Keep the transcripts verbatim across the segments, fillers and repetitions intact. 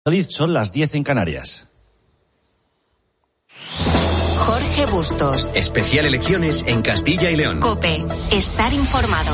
Son las diez en Canarias. Jorge Bustos. Especial elecciones en Castilla y León. COPE. Estar informado.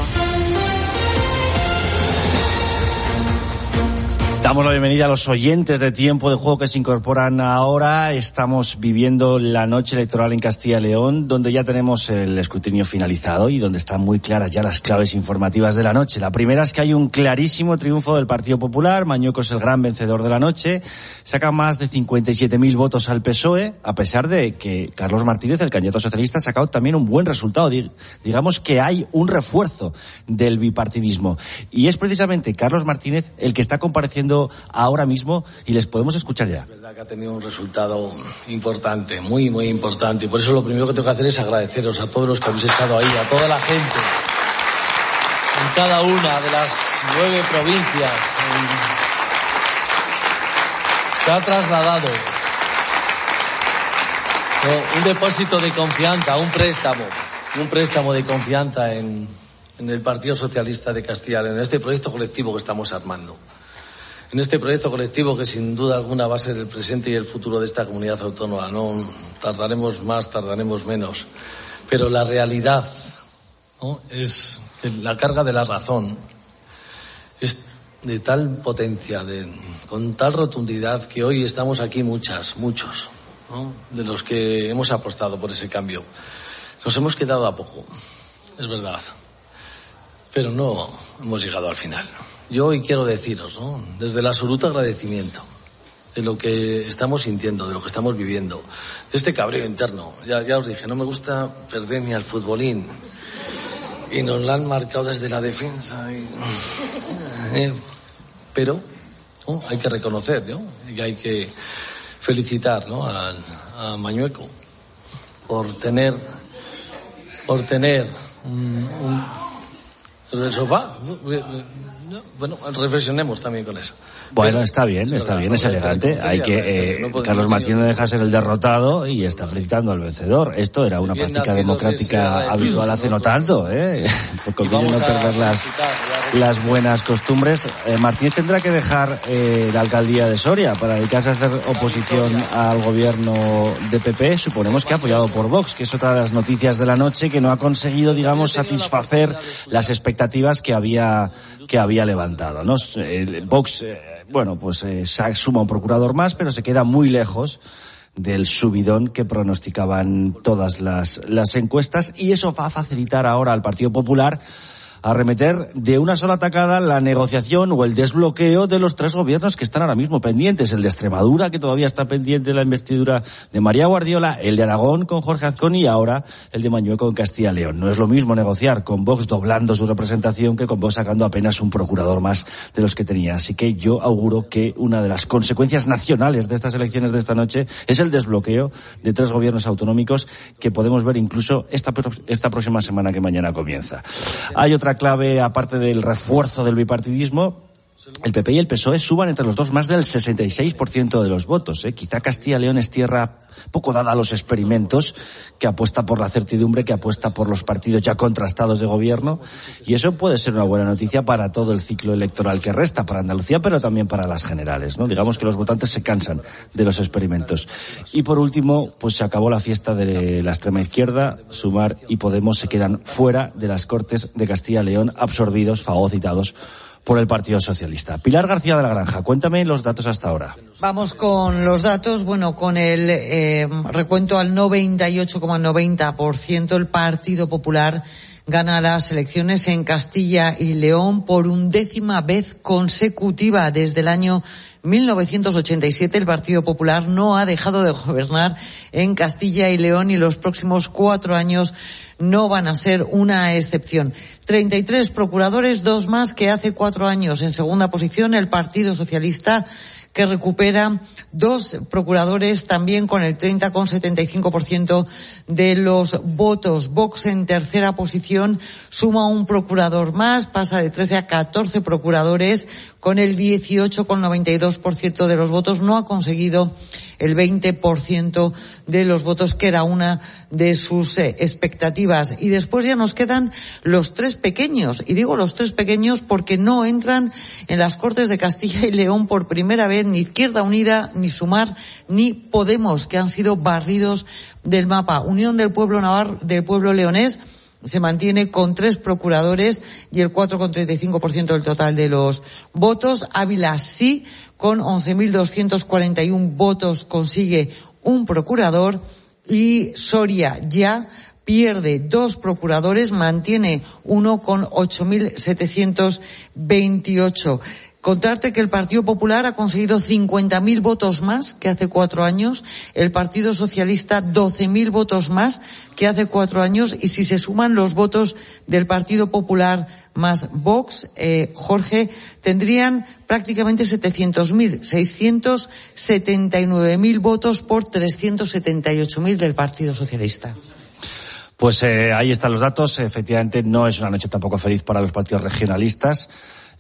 Damos la bienvenida a los oyentes de Tiempo de Juego que se incorporan ahora. Estamos viviendo la noche electoral en Castilla y León, donde ya tenemos el escrutinio finalizado y donde están muy claras ya las claves informativas de la noche. La primera es que hay un clarísimo triunfo del Partido Popular. Mañueco es el gran vencedor de la noche. Saca más de cincuenta y siete mil votos al P S O E, a pesar de que Carlos Martínez, el candidato socialista, ha sacado también un buen resultado. Digamos que hay un refuerzo del bipartidismo. Y es precisamente Carlos Martínez el que está compareciendo ahora mismo y les podemos escuchar ya. Es verdad que ha tenido un resultado importante, muy, muy importante. Y por eso lo primero que tengo que hacer es agradeceros a todos los que habéis estado ahí, a toda la gente, en cada una de las nueve provincias. Se ha trasladado un depósito de confianza, un préstamo, un préstamo de confianza en, en el Partido Socialista de Castilla y León, en este proyecto colectivo que estamos armando. En este proyecto colectivo que sin duda alguna va a ser el presente y el futuro de esta comunidad autónoma. No tardaremos más, tardaremos menos. Pero la realidad, ¿no?, es que la carga de la razón es de tal potencia, de, con tal rotundidad, que hoy estamos aquí muchas, muchos, ¿no?, de los que hemos apostado por ese cambio. Nos hemos quedado a poco, es verdad, pero no hemos llegado al final. Yo hoy quiero deciros, ¿no?, desde el absoluto agradecimiento de lo que estamos sintiendo, de lo que estamos viviendo, de este cabreo interno. Ya, ya os dije, no me gusta perder ni al futbolín. Y nos la han marcado desde la defensa. Y... Eh, pero ¿no?, hay que reconocer, ¿no?, y hay que felicitar, ¿no?, a, a Mañueco por tener, por tener un... un el sofá. Bueno, reflexionemos también con eso. Bueno, está bien, está bien, es elegante. Hay que, eh, Carlos Martínez deja ser el derrotado y está felicitando al vencedor. Esto era una práctica democrática habitual hace no tanto, ¿eh? Por conviene no perder las, las buenas costumbres. Eh, Martínez tendrá que dejar eh, la alcaldía de Soria para dedicarse a hacer oposición al gobierno de P P. Suponemos que apoyado por Vox, que es otra de las noticias de la noche, que no ha conseguido, digamos, satisfacer las expectativas que había que había levantado, ¿no? El Vox, eh, bueno, pues eh, suma un procurador más, pero se queda muy lejos del subidón que pronosticaban todas las, las encuestas, y eso va a facilitar ahora al Partido Popular arremeter de una sola tacada la negociación o el desbloqueo de los tres gobiernos que están ahora mismo pendientes. El de Extremadura, que todavía está pendiente de la investidura de María Guardiola, el de Aragón con Jorge Azcón y ahora el de Mañueco en Castilla y León. No es lo mismo negociar con Vox doblando su representación que con Vox sacando apenas un procurador más de los que tenía. Así que yo auguro que una de las consecuencias nacionales de estas elecciones de esta noche es el desbloqueo de tres gobiernos autonómicos que podemos ver incluso esta, esta próxima semana que mañana comienza. Hay otra clave, aparte del refuerzo del bipartidismo. El P P y el P S O E suban entre los dos más del sesenta y seis por ciento de los votos. ¿eh? Quizá Castilla y León es tierra poco dada a los experimentos, que apuesta por la certidumbre, que apuesta por los partidos ya contrastados de gobierno, y eso puede ser una buena noticia para todo el ciclo electoral que resta, para Andalucía, pero también para las generales, ¿no? Digamos que los votantes se cansan de los experimentos. Y por último, pues se acabó la fiesta de la extrema izquierda. Sumar y Podemos se quedan fuera de las Cortes de Castilla y León, absorbidos, fagocitados por el Partido Socialista. Pilar García de la Granja, cuéntame los datos hasta ahora. Vamos con los datos. Bueno, con el eh, recuento al noventa y ocho coma noventa por ciento, el Partido Popular gana las elecciones en Castilla y León por undécima vez consecutiva. Desde el año mil novecientos ochenta y siete el Partido Popular no ha dejado de gobernar en Castilla y León y los próximos cuatro años no van a ser una excepción. treinta y tres procuradores, dos más que hace cuatro años. En segunda posición, el Partido Socialista, que recupera dos procuradores también con el treinta coma setenta y cinco por ciento de los votos. Vox en tercera posición suma un procurador más, pasa de trece a catorce procuradores con el dieciocho coma noventa y dos por ciento de los votos. No ha conseguido el veinte por ciento de los votos, que era una de sus eh, expectativas. Y después ya nos quedan los tres pequeños. Y digo los tres pequeños porque no entran en las Cortes de Castilla y León por primera vez ni Izquierda Unida, ni Sumar, ni Podemos, que han sido barridos del mapa. Unión del Pueblo Navarro, del Pueblo Leonés, se mantiene con tres procuradores y el cuatro coma treinta y cinco por ciento del total de los votos. Ávila sí, con once mil doscientos cuarenta y uno votos consigue un procurador, y Soria ya pierde dos procuradores, mantiene uno con ocho mil setecientos veintiocho. Contarte que el Partido Popular ha conseguido cincuenta mil votos más que hace cuatro años, el Partido Socialista doce mil votos más que hace cuatro años, y si se suman los votos del Partido Popular más Vox, eh, Jorge, tendrían prácticamente setecientos mil, seiscientos setenta y nueve mil votos por trescientos setenta y ocho mil del Partido Socialista. Pues eh, ahí están los datos. Efectivamente, no es una noche tampoco feliz para los partidos regionalistas.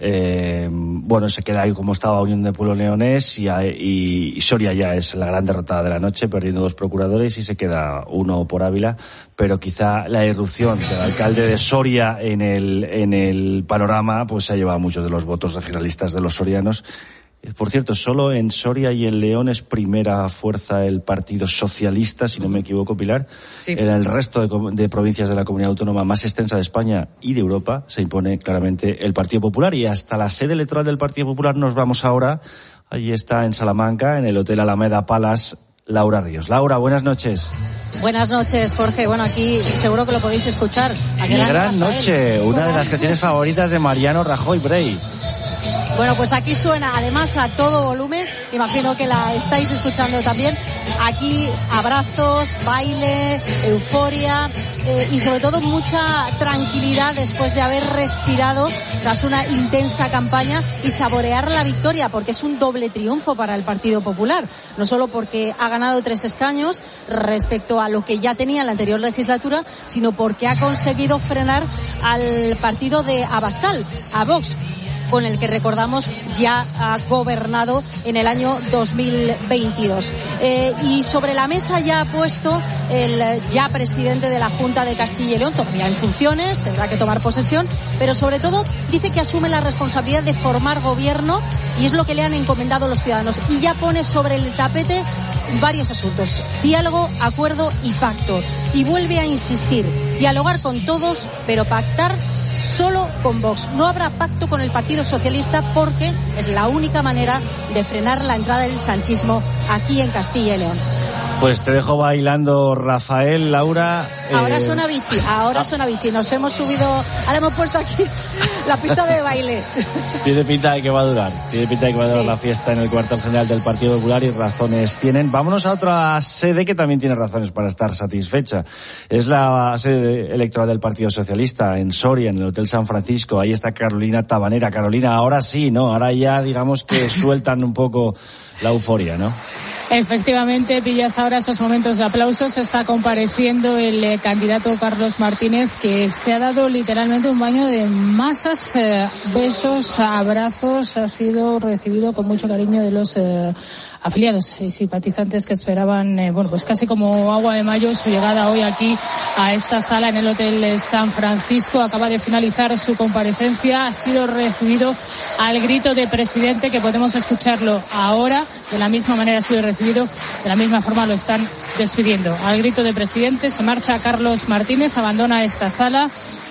Eh, bueno, se queda ahí como estaba Unión del Pueblo Leonés, y, y, y Soria ya es la gran derrotada de la noche, perdiendo dos procuradores, y se queda uno por Ávila. Pero quizá la irrupción del alcalde de Soria en el, en el panorama, pues se ha llevado muchos de los votos regionalistas de los sorianos. Por cierto, solo en Soria y en León es primera fuerza el Partido Socialista, si no me equivoco, Pilar. Sí. En el resto de, de provincias de la comunidad autónoma más extensa de España y de Europa se impone claramente el Partido Popular, y hasta la sede electoral del Partido Popular nos vamos ahora. Allí está, en Salamanca, en el Hotel Alameda Palace, Laura Ríos. Laura, buenas noches. Buenas noches, Jorge. Bueno, aquí seguro que lo podéis escuchar. Mi gran, gran noche, una de las canciones favoritas de Mariano Rajoy Brey. Bueno, pues aquí suena además a todo volumen, imagino que la estáis escuchando también. Aquí abrazos, baile, euforia eh, y sobre todo mucha tranquilidad después de haber respirado tras una intensa campaña y saborear la victoria, porque es un doble triunfo para el Partido Popular. No solo porque ha ganado tres escaños respecto a lo que ya tenía en la anterior legislatura, sino porque ha conseguido frenar al partido de Abascal, a Vox, con el que, recordamos, ya ha gobernado en el año dos mil veintidós. Eh, y sobre la mesa ya ha puesto el ya presidente de la Junta de Castilla y León, todavía en funciones, tendrá que tomar posesión, pero sobre todo dice que asume la responsabilidad de formar gobierno, y es lo que le han encomendado los ciudadanos. Y ya pone sobre el tapete varios asuntos: diálogo, acuerdo y pacto. Y vuelve a insistir: dialogar con todos, pero pactar solo con Vox. No habrá pacto con el Partido Socialista, porque es la única manera de frenar la entrada del sanchismo aquí en Castilla y León. Pues te dejo bailando, Rafael. Laura. Ahora eh... suena Vichy, ahora suena Vichy. Nos hemos subido, ahora hemos puesto aquí la pista de baile. Tiene pinta de que va a durar, tiene pinta de que va a durar sí. la fiesta en el cuartel general del Partido Popular, y razones tienen. Vámonos a otra sede que también tiene razones para estar satisfecha. Es la sede electoral del Partido Socialista, en Soria, en el Hotel San Francisco. Ahí está Carolina Tabanera. Carolina, ahora sí, ¿no? Ahora ya digamos que sueltan un poco la euforia, ¿no? Efectivamente, pillas ahora esos momentos de aplausos. Está compareciendo el eh, candidato Carlos Martínez, que se ha dado literalmente un baño de masas, eh, besos, abrazos. Ha sido recibido con mucho cariño de los eh, afiliados y simpatizantes que esperaban, eh, bueno, pues casi como agua de mayo su llegada hoy aquí a esta sala en el Hotel San Francisco. Acaba de finalizar su comparecencia. Ha sido recibido al grito de presidente, que podemos escucharlo ahora. De la misma manera ha sido recibido, de la misma forma lo están despidiendo. Al grito de presidente se marcha Carlos Martínez, abandona esta sala,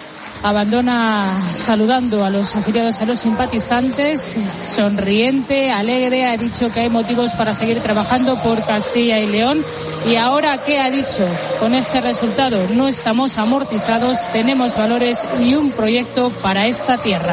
abandona saludando a los afiliados, a los simpatizantes, sonriente, alegre. Ha dicho que hay motivos para seguir trabajando por Castilla y León. Y ahora, ¿qué ha dicho? Con este resultado no estamos amortizados, tenemos valores y un proyecto para esta tierra.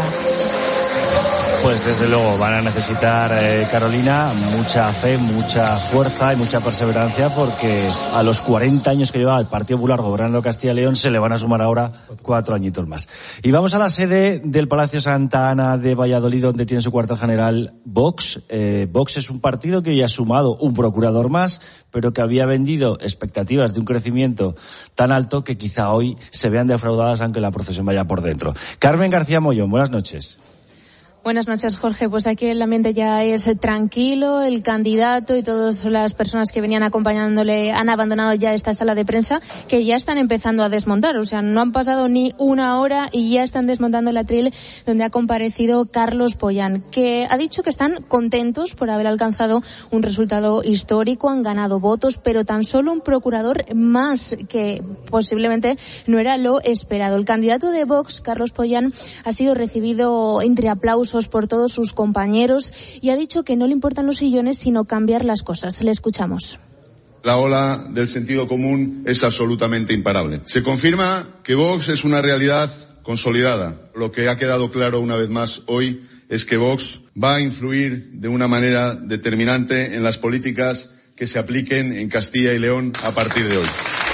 Pues desde luego van a necesitar, eh, Carolina, mucha fe, mucha fuerza y mucha perseverancia, porque a los cuarenta años que lleva el Partido Popular gobernando Castilla y León se le van a sumar ahora cuatro añitos más. Y vamos a la sede del Palacio Santa Ana de Valladolid, donde tiene su cuartel general Vox. Eh, Vox es un partido que ya ha sumado un procurador más, pero que había vendido expectativas de un crecimiento tan alto que quizá hoy se vean defraudadas, aunque la procesión vaya por dentro. Carmen García Mollón, buenas noches. Buenas noches, Jorge. Pues aquí el ambiente ya es tranquilo. El candidato y todas las personas que venían acompañándole han abandonado ya esta sala de prensa, que ya están empezando a desmontar. O sea, no han pasado ni una hora y ya están desmontando el atril donde ha comparecido Carlos Pollán, que ha dicho que están contentos por haber alcanzado un resultado histórico, han ganado votos, pero tan solo un procurador más, que posiblemente no era lo esperado. El candidato de Vox, Carlos Pollán, ha sido recibido entre aplausos por todos sus compañeros y ha dicho que no le importan los sillones sino cambiar las cosas. Le escuchamos. La ola del sentido común es absolutamente imparable. Se confirma que Vox es una realidad consolidada. Lo que ha quedado claro una vez más hoy es que Vox va a influir de una manera determinante en las políticas que se apliquen en Castilla y León a partir de hoy.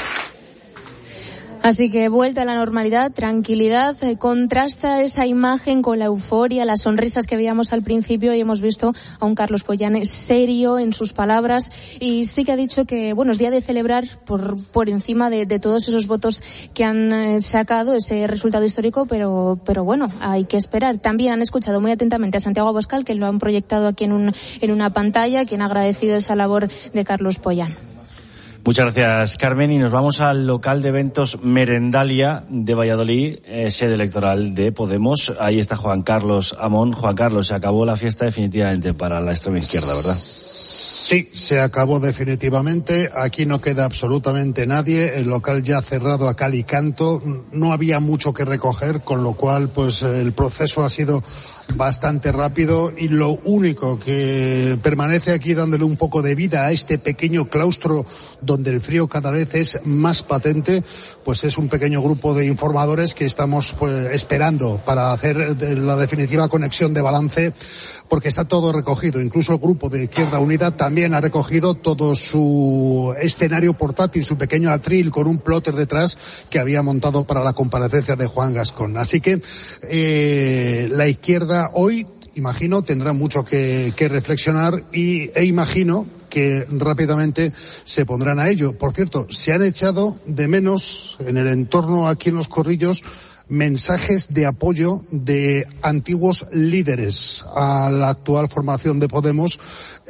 Así que vuelta a la normalidad, tranquilidad, eh, contrasta esa imagen con la euforia, las sonrisas que veíamos al principio, y hemos visto a un Carlos Pollán serio en sus palabras, y sí que ha dicho que, bueno, es día de celebrar por, por encima de, de todos esos votos que han eh, sacado, ese resultado histórico, pero, pero bueno, hay que esperar. También han escuchado muy atentamente a Santiago Abascal, que lo han proyectado aquí en, un, en una pantalla, quien ha agradecido esa labor de Carlos Pollán. Muchas gracias, Carmen, y nos vamos al local de eventos Merendalia de Valladolid, eh, sede electoral de Podemos. Ahí está Juan Carlos Amón. Juan Carlos, se acabó la fiesta definitivamente para la extrema izquierda, ¿verdad? Sí, se acabó definitivamente. Aquí no queda absolutamente nadie. El local ya cerrado a cal y canto. No había mucho que recoger, con lo cual, pues, el proceso ha sido bastante rápido, y lo único que permanece aquí dándole un poco de vida a este pequeño claustro donde el frío cada vez es más patente, pues es un pequeño grupo de informadores que estamos, pues, esperando para hacer la definitiva conexión de balance, porque está todo recogido. Incluso el grupo de Izquierda Unida también ha recogido todo su escenario portátil, su pequeño atril con un plotter detrás que había montado para la comparecencia de Juan Gascón. Así que eh, la izquierda hoy, imagino, tendrá mucho que, que reflexionar, y e imagino que rápidamente se pondrán a ello. Por cierto, se han echado de menos en el entorno aquí en Los Corrillos mensajes de apoyo de antiguos líderes a la actual formación de Podemos,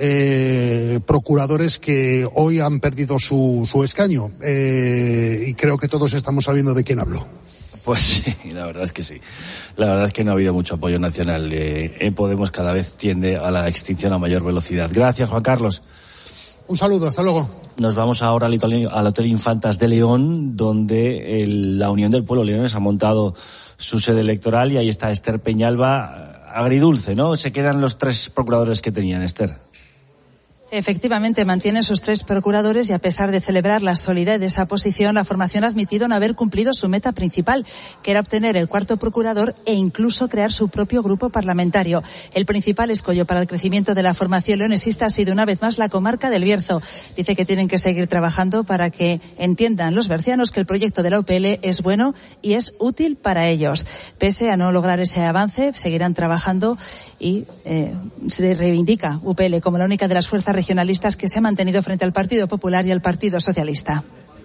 eh, procuradores que hoy han perdido su, su escaño, eh, y creo que todos estamos sabiendo de quién hablo. Pues sí, la verdad es que sí. La verdad es que no ha habido mucho apoyo nacional. Eh, en Podemos cada vez tiende a la extinción a mayor velocidad. Gracias, Juan Carlos. Un saludo, hasta luego. Nos vamos ahora al Hotel, al Hotel Infantas de León, donde el, la Unión del Pueblo Leones ha montado su sede electoral, y ahí está Esther Peñalba. Agridulce, ¿no? Se quedan los tres procuradores que tenían, Esther. Efectivamente, mantienen sus tres procuradores, y a pesar de celebrar la solidez de esa posición, la formación ha admitido no haber cumplido su meta principal, que era obtener el cuarto procurador e incluso crear su propio grupo parlamentario. El principal escollo para el crecimiento de la formación leonesista ha sido una vez más la comarca del Bierzo. Dice que tienen que seguir trabajando para que entiendan los bercianos que el proyecto de la U P L es bueno y es útil para ellos. Pese a no lograr ese avance, seguirán trabajando, y eh, se reivindica U P L como la única de las fuerzas regionalistas que se ha mantenido frente al Partido Popular y al Partido Socialista.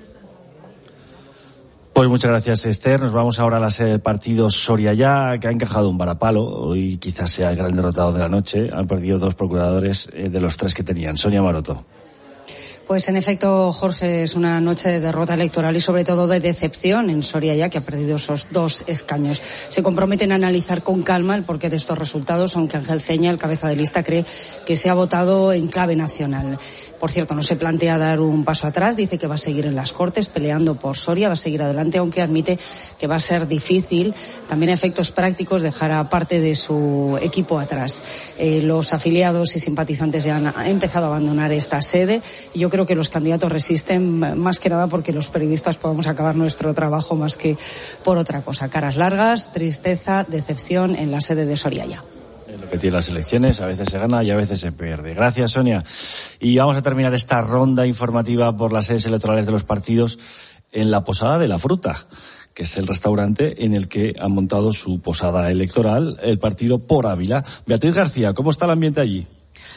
Pues muchas gracias, Esther. Nos vamos ahora a la sede del partido Soriayá, que ha encajado un varapalo. Hoy quizás sea el gran derrotado de la noche. Han perdido dos procuradores eh, de los tres que tenían. Sonia Maroto. Pues en efecto, Jorge, es una noche de derrota electoral y sobre todo de decepción en Soriayá, que ha perdido esos dos escaños. Se comprometen a analizar con calma el porqué de estos resultados, aunque Ángel Ceña, el cabeza de lista, cree que se ha votado en clave nacional. Por cierto, no se plantea dar un paso atrás, dice que va a seguir en las Cortes peleando por Soria, va a seguir adelante, aunque admite que va a ser difícil, también a efectos prácticos, dejar a parte de su equipo atrás. Eh, los afiliados y simpatizantes ya han empezado a abandonar esta sede, y yo creo que los candidatos resisten más que nada porque los periodistas podamos acabar nuestro trabajo más que por otra cosa. Caras largas, tristeza, decepción en la sede de Soriayá. Es lo que tiene las elecciones, a veces se gana y a veces se pierde. Gracias, Sonia. Y vamos a terminar esta ronda informativa por las sedes electorales de los partidos en la Posada de la Fruta, que es el restaurante en el que ha montado su posada electoral el partido Por Ávila. Beatriz García, ¿cómo está el ambiente allí?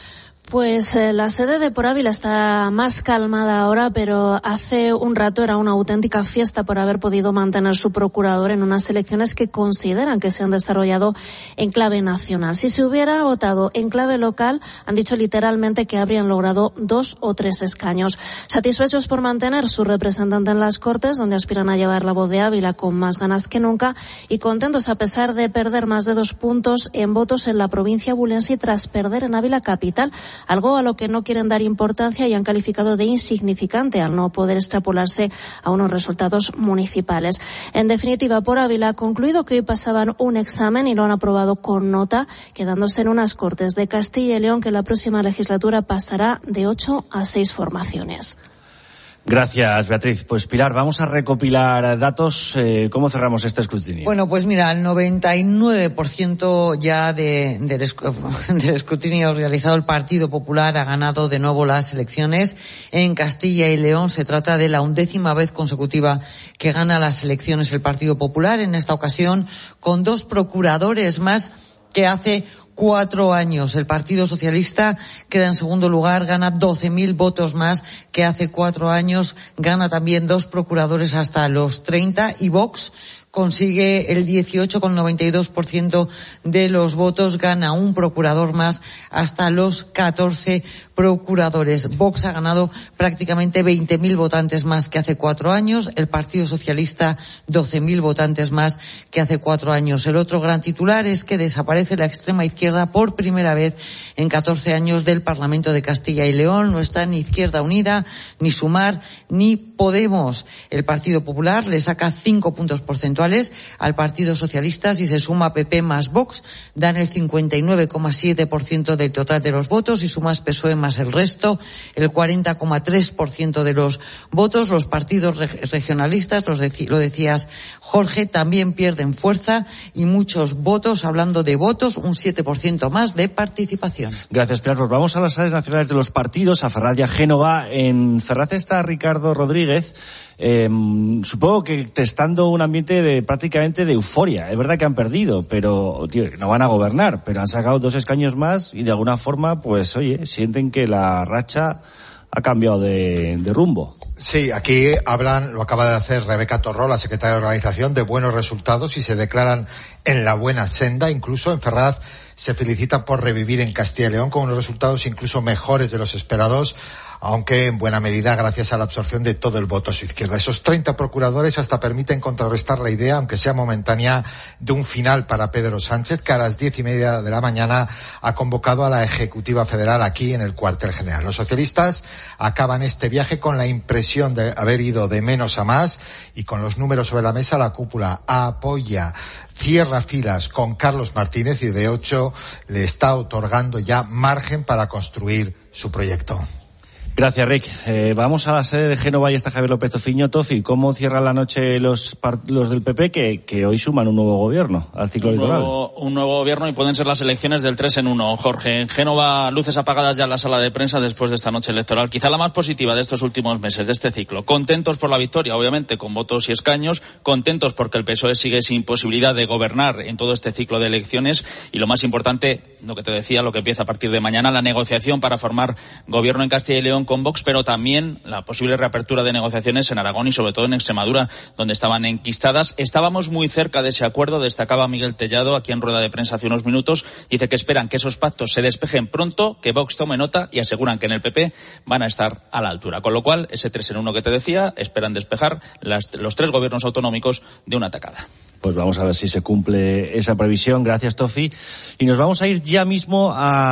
Pues eh, la sede de Por Ávila está más calmada ahora, pero hace un rato era una auténtica fiesta por haber podido mantener su procurador en unas elecciones que consideran que se han desarrollado en clave nacional. Si se hubiera votado en clave local, han dicho literalmente que habrían logrado dos o tres escaños. Satisfechos por mantener su representante en las Cortes, donde aspiran a llevar la voz de Ávila con más ganas que nunca, y contentos a pesar de perder más de dos puntos en votos en la provincia bulense tras perder en Ávila capital, algo a lo que no quieren dar importancia y han calificado de insignificante al no poder extrapolarse a unos resultados municipales. En definitiva, Por Ávila ha concluido que hoy pasaban un examen y lo han aprobado con nota, quedándose en unas Cortes de Castilla y León que la próxima legislatura pasará de ocho a seis formaciones. Gracias, Beatriz. Pues Pilar, vamos a recopilar datos. Eh, ¿Cómo cerramos este escrutinio? Bueno, pues mira, el noventa y nueve por ciento ya de, del, del escrutinio realizado el Partido Popular ha ganado de nuevo las elecciones en Castilla y León. Se trata de la undécima vez consecutiva que gana las elecciones el Partido Popular, en esta ocasión con dos procuradores más que hace cuatro años. El Partido Socialista queda en segundo lugar, gana doce mil votos más que hace cuatro años, gana también dos procuradores hasta los treinta, y Vox consigue el dieciocho coma noventa y dos por ciento de los votos, gana un procurador más hasta los catorce procuradores. Vox ha ganado prácticamente veinte mil votantes más que hace cuatro años, el Partido Socialista doce mil votantes más que hace cuatro años. El otro gran titular es que desaparece la extrema izquierda por primera vez en catorce años del Parlamento de Castilla y León. No está ni Izquierda Unida, ni Sumar, ni Podemos. El Partido Popular le saca cinco puntos porcentuales al Partido Socialista. Si se suma P P más Vox, dan el cincuenta y nueve coma siete por ciento del total de los votos, y sumas P S O E más el resto, el cuarenta coma tres por ciento de los votos. Los partidos regionalistas, los deci- lo decías Jorge, también pierden fuerza y muchos votos. Hablando de votos, un siete por ciento más de participación. Gracias, Pilar. Pues vamos a las sedes nacionales de los partidos, a Ferraz y a Génova. En Ferraz está Ricardo Rodríguez. Eh, supongo que testando un ambiente de prácticamente de euforia. Es verdad que han perdido, pero tío, no van a gobernar, pero han sacado dos escaños más y de alguna forma, pues oye, sienten que la racha ha cambiado de, de rumbo. Sí, aquí hablan, lo acaba de hacer Rebeca Torró, la secretaria de organización, de buenos resultados y se declaran en la buena senda. Incluso en Ferraz se felicitan por revivir en Castilla y León con unos resultados incluso mejores de los esperados, aunque en buena medida gracias a la absorción de todo el voto a su izquierda. Esos treinta procuradores hasta permiten contrarrestar la idea, aunque sea momentánea, de un final para Pedro Sánchez, que a las diez y media de la mañana ha convocado a la Ejecutiva Federal aquí en el cuartel general. Los socialistas acaban este viaje con la impresión de haber ido de menos a más, y con los números sobre la mesa la cúpula apoya, cierra filas con Carlos Martínez, y de ocho le está otorgando ya margen para construir su proyecto. Gracias, Rick. Eh, vamos a la sede de Génova y está Javier López Tofiño. Tofi, ¿cómo cierran la noche los los del P P que, que hoy suman un nuevo gobierno al ciclo electoral? Un nuevo gobierno, y pueden ser las elecciones del tres en uno, Jorge. En Génova, luces apagadas ya en la sala de prensa después de esta noche electoral, quizá la más positiva de estos últimos meses, de este ciclo. Contentos por la victoria, obviamente, con votos y escaños, contentos porque el P S O E sigue sin posibilidad de gobernar en todo este ciclo de elecciones, y lo más importante, lo que te decía, lo que empieza a partir de mañana, la negociación para formar gobierno en Castilla y León con Vox, pero también la posible reapertura de negociaciones en Aragón y sobre todo en Extremadura, donde estaban enquistadas. Estábamos muy cerca de ese acuerdo, destacaba Miguel Tellado aquí en rueda de prensa hace unos minutos. Dice que esperan que esos pactos se despejen pronto, que Vox tome nota, y aseguran que en el P P van a estar a la altura. Con lo cual, ese tres en uno que te decía, esperan despejar las, los tres gobiernos autonómicos de una tacada. Pues vamos a ver si se cumple esa previsión. Gracias, Tofi. Y nos vamos a ir ya mismo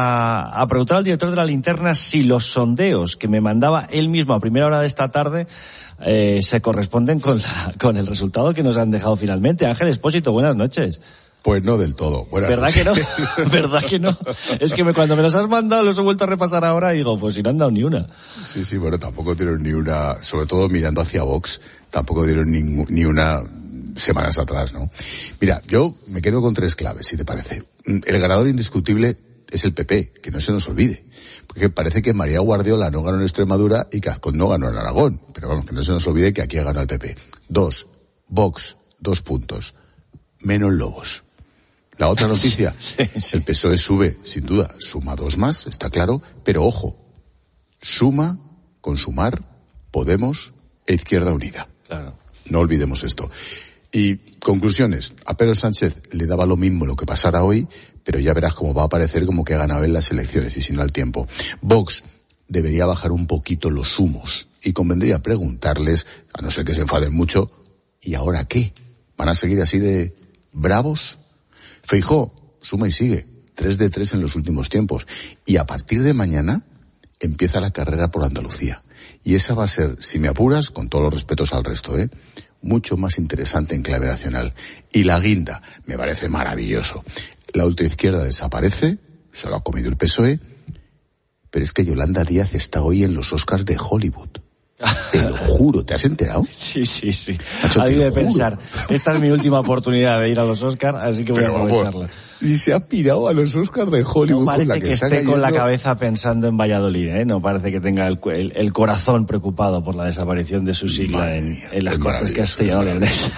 a, a preguntar al director de la Linterna si los sondeos que me mandaba él mismo a primera hora de esta tarde eh, se corresponden con, la, con el resultado que nos han dejado finalmente. Ángel Expósito, buenas noches. Pues no del todo. Buenas ¿Verdad noches. que no? ¿Verdad que no? Es que me, cuando me los has mandado los he vuelto a repasar ahora y digo, pues si no han dado ni una. Sí, sí, bueno, tampoco dieron ni una, sobre todo mirando hacia Vox, tampoco dieron ni, ni una semanas atrás, ¿no? Mira, yo me quedo con tres claves, si te parece. El ganador indiscutible es el P P, que no se nos olvide. Porque parece que María Guardiola no ganó en Extremadura y que Azcón no ganó en Aragón. Pero vamos, que no se nos olvide que aquí ha ganado el P P. Dos, Vox, dos puntos. Menos Lobos. La otra noticia, sí, sí. El P S O E sube, sin duda, suma dos más, está claro, pero ojo, suma con Sumar, Podemos e Izquierda Unida. Claro. No olvidemos esto. Y conclusiones, a Pedro Sánchez le daba lo mismo lo que pasara hoy, pero ya verás cómo va a parecer como que ha ganado en las elecciones y si no al tiempo. Vox debería bajar un poquito los humos y convendría preguntarles, a no ser que se enfaden mucho, ¿y ahora qué? ¿Van a seguir así de bravos? Feijóo suma y sigue, tres de tres en los últimos tiempos. Y a partir de mañana empieza la carrera por Andalucía. Y esa va a ser, si me apuras, con todos los respetos al resto, ¿eh? mucho más interesante en clave nacional. Y la guinda, me parece maravilloso. La ultraizquierda desaparece, se lo ha comido el P S O E, pero es que Yolanda Díaz está hoy en los Oscars de Hollywood. Te lo juro, ¿te has enterado? Sí, sí, sí. Hay de pensar, esta es mi última oportunidad de ir a los Oscars, así que voy Pero, a aprovecharla. Y se ha pirado a los Oscars de Hollywood. No parece con la que, que esté cayendo... con la cabeza pensando en Valladolid, ¿eh? No parece que tenga el, el, el corazón preocupado por la desaparición de su sigla en, mía, en las Cortes castellano-leonesas.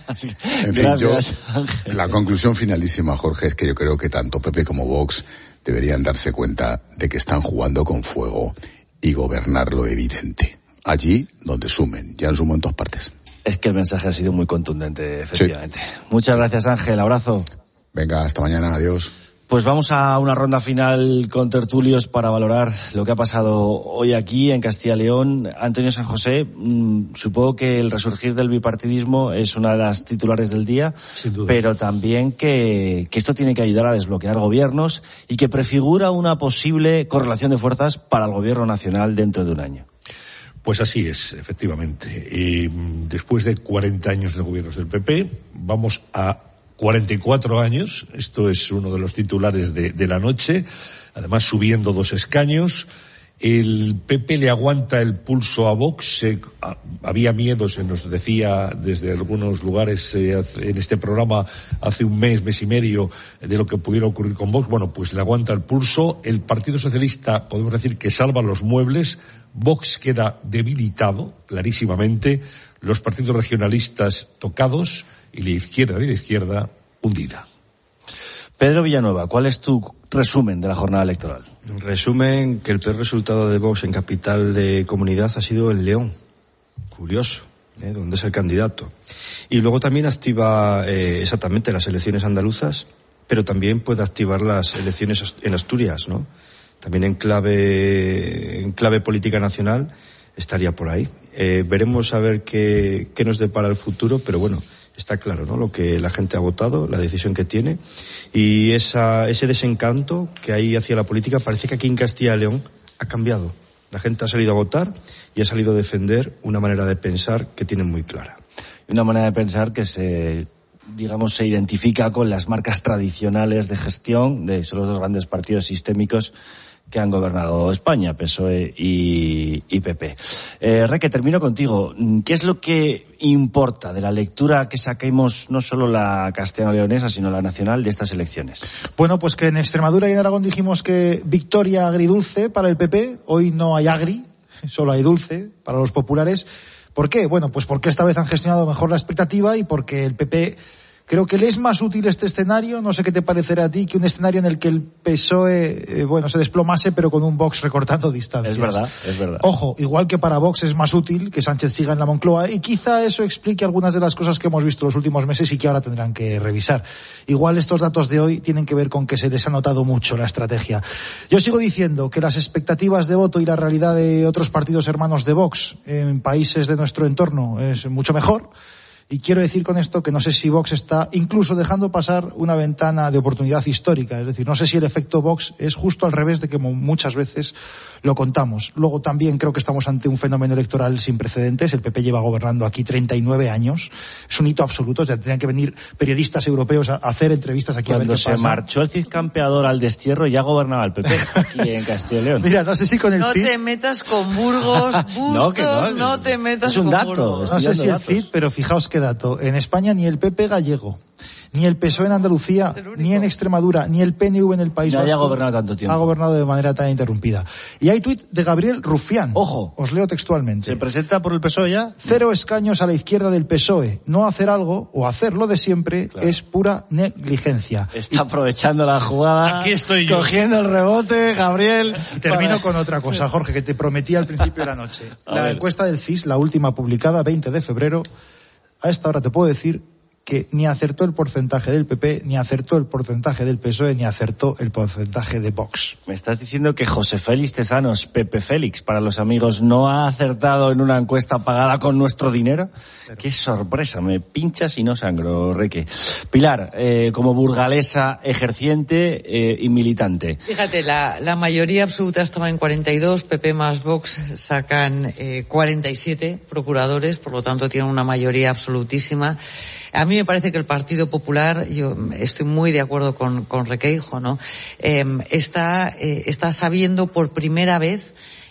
En fin, Gracias, yo, Ángel. La conclusión finalísima, Jorge, es que yo creo que tanto P P como Vox deberían darse cuenta de que están jugando con fuego y gobernar lo evidente. Allí donde sumen, ya han sumado en todas partes. Es que el mensaje ha sido muy contundente, efectivamente. Sí. Muchas gracias, Ángel, abrazo. Venga, hasta mañana, adiós. Pues vamos a una ronda final con tertulios para valorar lo que ha pasado hoy aquí en Castilla y León. Antonio San José, mmm, supongo que el resurgir del bipartidismo es una de las titulares del día, sin duda. Pero también que, que esto tiene que ayudar a desbloquear gobiernos y que prefigura una posible correlación de fuerzas para el gobierno nacional dentro de un año. Pues así es, efectivamente. Y después de cuarenta años de gobiernos del P P, vamos a cuarenta y cuatro años. Esto es uno de los titulares de, de la noche. Además, subiendo dos escaños. El P P le aguanta el pulso a Vox. Se, a, había miedo, se nos decía desde algunos lugares eh, en este programa hace un mes, mes y medio, de lo que pudiera ocurrir con Vox. Bueno, pues le aguanta el pulso. El Partido Socialista, podemos decir que salva los muebles. Vox queda debilitado, clarísimamente. Los partidos regionalistas tocados y la izquierda de la izquierda hundida. Pedro Villanueva, ¿cuál es tu resumen de la jornada electoral? Resumen que el peor resultado de Vox en capital de comunidad ha sido en León. Curioso, ¿eh? Donde es el candidato. Y luego también activa eh, exactamente las elecciones andaluzas, pero también puede activar las elecciones en Asturias, ¿no? También en clave, en clave política nacional estaría por ahí. Eh, veremos a ver qué, qué nos depara el futuro, pero bueno, está claro, ¿no? Lo que la gente ha votado, la decisión que tiene y esa, ese desencanto que hay hacia la política parece que aquí en Castilla y León ha cambiado. La gente ha salido a votar y ha salido a defender una manera de pensar que tienen muy clara. Una manera de pensar que se, digamos, se identifica con las marcas tradicionales de gestión de son los dos grandes partidos sistémicos que han gobernado España, P S O E y, y P P. Eh, Reque, termino contigo. ¿Qué es lo que importa de la lectura que saquemos no solo la castellano-leonesa, sino la nacional de estas elecciones? Bueno, pues que en Extremadura y en Aragón dijimos que victoria agridulce para el P P. Hoy no hay agri, solo hay dulce para los populares. ¿Por qué? Bueno, pues porque esta vez han gestionado mejor la expectativa y porque el P P... Creo que le es más útil este escenario, no sé qué te parecerá a ti, que un escenario en el que el P S O E, eh, bueno, se desplomase, pero con un Vox recortando distancias. Es verdad, es verdad. Ojo, igual que para Vox es más útil que Sánchez siga en la Moncloa, y quizá eso explique algunas de las cosas que hemos visto los últimos meses y que ahora tendrán que revisar. Igual estos datos de hoy tienen que ver con que se les ha notado mucho la estrategia. Yo sigo diciendo que las expectativas de voto y la realidad de otros partidos hermanos de Vox en países de nuestro entorno es mucho mejor. Y quiero decir con esto que no sé si Vox está incluso dejando pasar una ventana de oportunidad histórica. Es decir, no sé si el efecto Vox es justo al revés de como muchas veces lo contamos. Luego también creo que estamos ante un fenómeno electoral sin precedentes. El P P lleva gobernando aquí treinta y nueve años. Es un hito absoluto. O sea, tendrían que venir periodistas europeos a hacer entrevistas aquí. Cuando a ver qué se pasa. marchó el Cid Campeador al destierro ya gobernaba el P P aquí en Castilla y León. Mira, no sé si con el No Cid... te metas con Burgos, Bustos, no, que no, no te metas es un con dato, Burgos. No sé si el datos. Cid, pero fijaos qué dato. En España ni el P P gallego, Ni el P S O E en Andalucía, ni en Extremadura, ni el P N V en el País Vasco haya gobernado tanto tiempo. Ha gobernado de manera tan interrumpida. Y hay tuit de Gabriel Rufián. Ojo. Os leo textualmente. ¿Se presenta por el P S O E ya? Cero escaños a la izquierda del P S O E. No hacer algo o hacerlo de siempre claro. es pura negligencia. Está aprovechando la jugada. Aquí estoy yo. Cogiendo el rebote, Gabriel. Y termino con otra cosa, Jorge, que te prometí al principio de la noche. A la ver. encuesta del C I S, la última publicada, veinte de febrero, a esta hora te puedo decir que ni acertó el porcentaje del P P, ni acertó el porcentaje del P S O E, ni acertó el porcentaje de Vox. Me estás diciendo que José Félix Tezanos, Pepe Félix, para los amigos, no ha acertado en una encuesta pagada con nuestro dinero. Pero... Qué sorpresa, me pinchas y no sangro, Reque. Pilar, eh, como burgalesa ejerciente eh, y militante. Fíjate, la, la mayoría absoluta estaba en cuarenta y dos, P P más Vox sacan eh, cuarenta y siete procuradores, por lo tanto tienen una mayoría absolutísima. A mí me parece que el Partido Popular, yo estoy muy de acuerdo con, con Requeijo, ¿no? Eh, está, eh, está sabiendo por primera vez,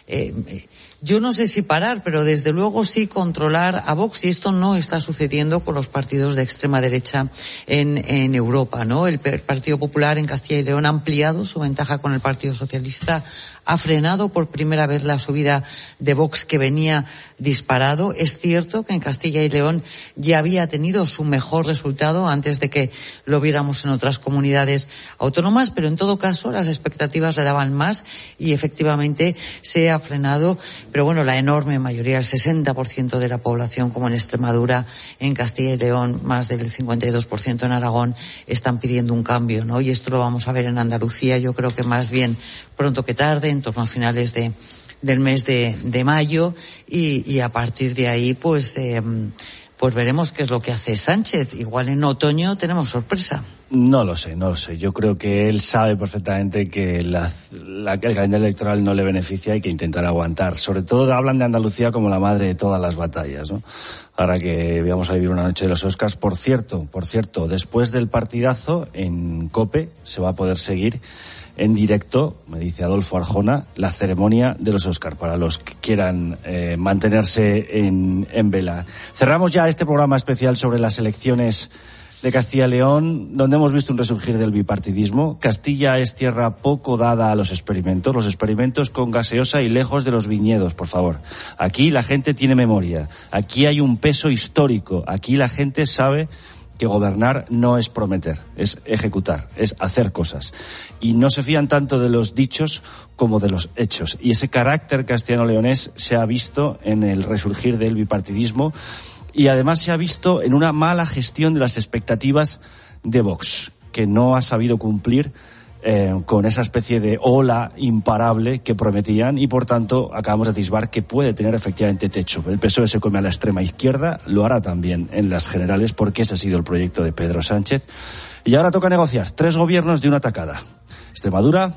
eh, yo no sé si parar, pero desde luego sí controlar a Vox, y esto no está sucediendo con los partidos de extrema derecha en, en Europa, ¿no? El Partido Popular en Castilla y León ha ampliado su ventaja con el Partido Socialista, ha frenado por primera vez la subida de Vox que venía disparado. Es cierto que en Castilla y León ya había tenido su mejor resultado antes de que lo viéramos en otras comunidades autónomas, pero en todo caso las expectativas le daban más y efectivamente se ha frenado. Pero bueno, la enorme mayoría, el sesenta por ciento de la población, como en Extremadura, en Castilla y León, más del cincuenta y dos por ciento en Aragón, están pidiendo un cambio, ¿no? Y esto lo vamos a ver en Andalucía, yo creo que más bien pronto que tarde, en torno a finales de del mes de, de mayo, y, y a partir de ahí pues eh, pues veremos qué es lo que hace Sánchez. Igual en otoño tenemos sorpresa. No lo sé, no lo sé. Yo creo que él sabe perfectamente que la, la, el calendario electoral no le beneficia y que intentará aguantar. Sobre todo hablan de Andalucía como la madre de todas las batallas, ¿no? Ahora que vamos a vivir una noche de los Oscars. Por cierto, por cierto, después del partidazo en COPE se va a poder seguir en directo, me dice Adolfo Arjona, la ceremonia de los Oscar, para los que quieran eh, mantenerse en, en vela. Cerramos ya este programa especial sobre las elecciones de Castilla y León, donde hemos visto un resurgir del bipartidismo. Castilla es tierra poco dada a los experimentos, los experimentos con gaseosa y lejos de los viñedos, por favor. Aquí la gente tiene memoria, aquí hay un peso histórico, aquí la gente sabe que gobernar no es prometer, es ejecutar, es hacer cosas. Y no se fían tanto de los dichos como de los hechos. Y ese carácter castellano-leonés se ha visto en el resurgir del bipartidismo y además se ha visto en una mala gestión de las expectativas de Vox, que no ha sabido cumplir Eh, con esa especie de ola imparable que prometían, y por tanto acabamos de atisbar que puede tener efectivamente techo. El P S O E se come a la extrema izquierda, lo hará también en las generales, porque ese ha sido el proyecto de Pedro Sánchez. Y ahora toca negociar tres gobiernos de una tacada: Extremadura,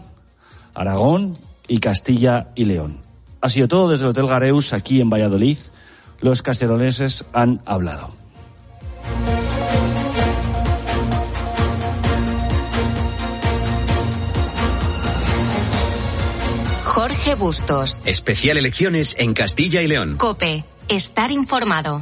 Aragón y Castilla y León. Ha sido todo desde el Hotel Gareus aquí en Valladolid. Los castellanoleses han hablado. Jorge Bustos. Especial elecciones en Castilla y León. COPE. Estar informado.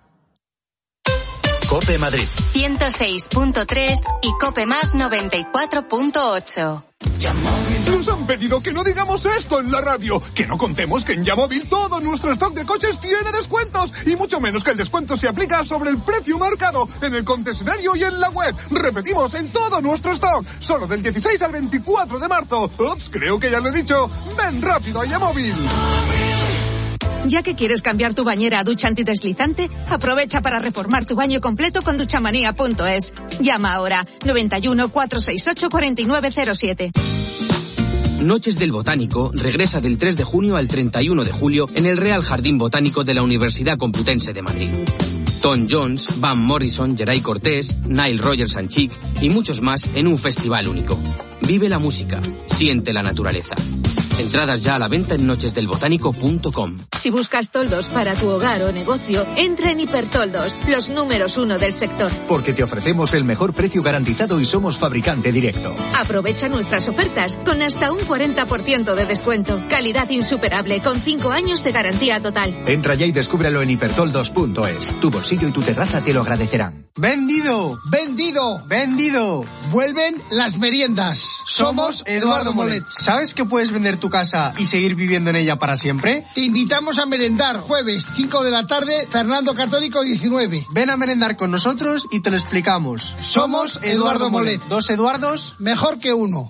COPE Madrid. ciento seis punto tres y COPE Más noventa y cuatro punto ocho. Nos han pedido que no digamos esto en la radio, que no contemos que en Yamóvil todo nuestro stock de coches tiene descuentos, y mucho menos que el descuento se aplica sobre el precio marcado en el concesionario y en la web. Repetimos, en todo nuestro stock, solo del dieciséis al veinticuatro de marzo. Ups, creo que ya lo he dicho. Ven rápido a Yamóvil. ¿Ya que quieres cambiar tu bañera a ducha antideslizante? Aprovecha para reformar tu baño completo con duchamanía punto es. Llama ahora noventa y uno, cuatrocientos sesenta y ocho, cuarenta y nueve cero siete. Noches del Botánico regresa del tres de junio al treinta y uno de julio en el Real Jardín Botánico de la Universidad Complutense de Madrid. Tom Jones, Van Morrison, Geray Cortés, Nile Rodgers and Chic y muchos más en un festival único. Vive la música, siente la naturaleza. Entradas ya a la venta en noches del botánico punto com. Si buscas toldos para tu hogar o negocio, entra en Hipertoldos, los números uno del sector. Porque te ofrecemos el mejor precio garantizado y somos fabricante directo. Aprovecha nuestras ofertas con hasta un cuarenta por ciento de descuento. Calidad insuperable con cinco años de garantía total. Entra ya y descúbrelo en hipertoldos punto es. Tu bolsillo y tu terraza te lo agradecerán. ¡Vendido! ¡Vendido! ¡Vendido! Vuelven las meriendas. Somos Eduardo Molet. ¿Sabes que puedes vender tu casa y seguir viviendo en ella para siempre? Te invitamos a merendar jueves cinco de la tarde, Fernando Católico diecinueve. Ven a merendar con nosotros y te lo explicamos. Somos Eduardo Molet. Dos Eduardos, mejor que uno.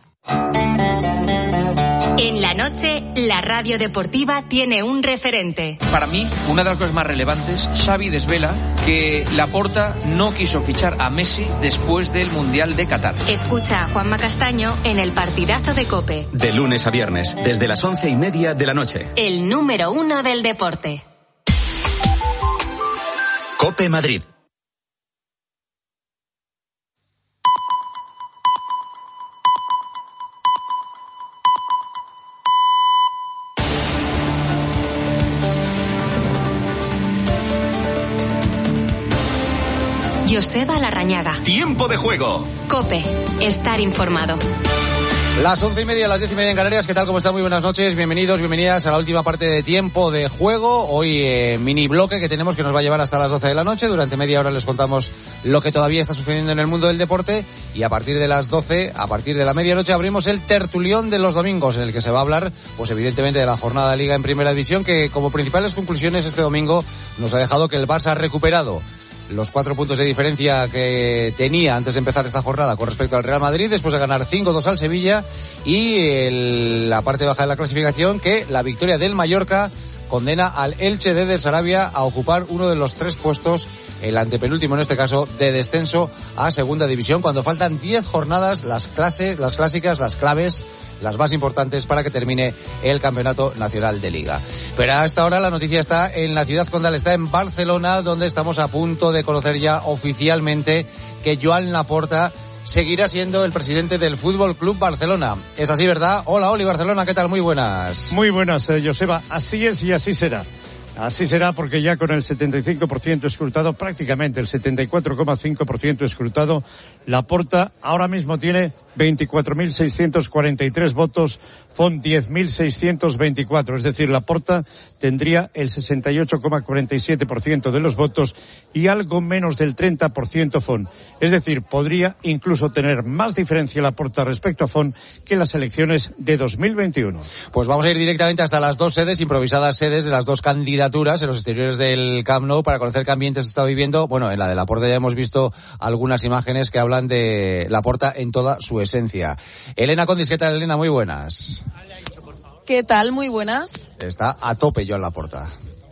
En la noche, la radio deportiva tiene un referente. Para mí, una de las cosas más relevantes, Xavi desvela que Laporta no quiso fichar a Messi después del Mundial de Qatar. Escucha a Juanma Castaño en el partidazo de COPE. De lunes a viernes, desde las once y media de la noche. El número uno del deporte. COPE Madrid. Joseba Larrañaga. Tiempo de juego. COPE. Estar informado. Las once y media, las diez y media en Canarias. ¿Qué tal? ¿Cómo están? Muy buenas noches. Bienvenidos, bienvenidas a la última parte de Tiempo de Juego. Hoy eh, mini bloque que tenemos que nos va a llevar hasta las doce de la noche. Durante media hora les contamos lo que todavía está sucediendo en el mundo del deporte. Y a partir de las doce, a partir de la medianoche, abrimos el tertulión de los domingos, en el que se va a hablar, pues evidentemente, de la jornada de Liga en Primera División, que como principales conclusiones este domingo nos ha dejado que el Barça ha recuperado los cuatro puntos de diferencia que tenía antes de empezar esta jornada con respecto al Real Madrid, después de ganar cinco dos al Sevilla, y el, la parte baja de la clasificación, que la victoria del Mallorca condena al Elche de Sarabia a ocupar uno de los tres puestos, el antepenúltimo en este caso, de descenso a Segunda División, cuando faltan diez jornadas, las clases, las clásicas, las claves, las más importantes para que termine el Campeonato Nacional de Liga. Pero a esta hora la noticia está en la ciudad condal, está en Barcelona, donde estamos a punto de conocer ya oficialmente que Joan Laporta seguirá siendo el presidente del Fútbol Club Barcelona. Es así, ¿verdad? Hola, Oli, Barcelona, ¿qué tal? Muy buenas. Muy buenas, eh, Joseba. Así es y así será. Así será porque ya con el setenta y cinco por ciento escrutado, prácticamente el setenta y cuatro coma cinco por ciento escrutado, Laporta ahora mismo tiene veinticuatro mil seiscientos cuarenta y tres votos, Font diez mil seiscientos veinticuatro. Es decir, Laporta tendría el sesenta y ocho coma cuarenta y siete por ciento de los votos y algo menos del treinta por ciento Font. Es decir, podría incluso tener más diferencia Laporta respecto a Font que en las elecciones de dos mil veintiuno. Pues vamos a ir directamente hasta las dos sedes, improvisadas sedes de las dos candidaturas en los exteriores del Camp Nou, para conocer qué ambiente se está viviendo. Bueno, en la de Laporta ya hemos visto algunas imágenes que hablan de Laporta en toda su esencia. Elena Condis, ¿qué tal, Elena? Muy buenas. ¿Qué tal? Muy buenas. Está a tope Joan Laporta.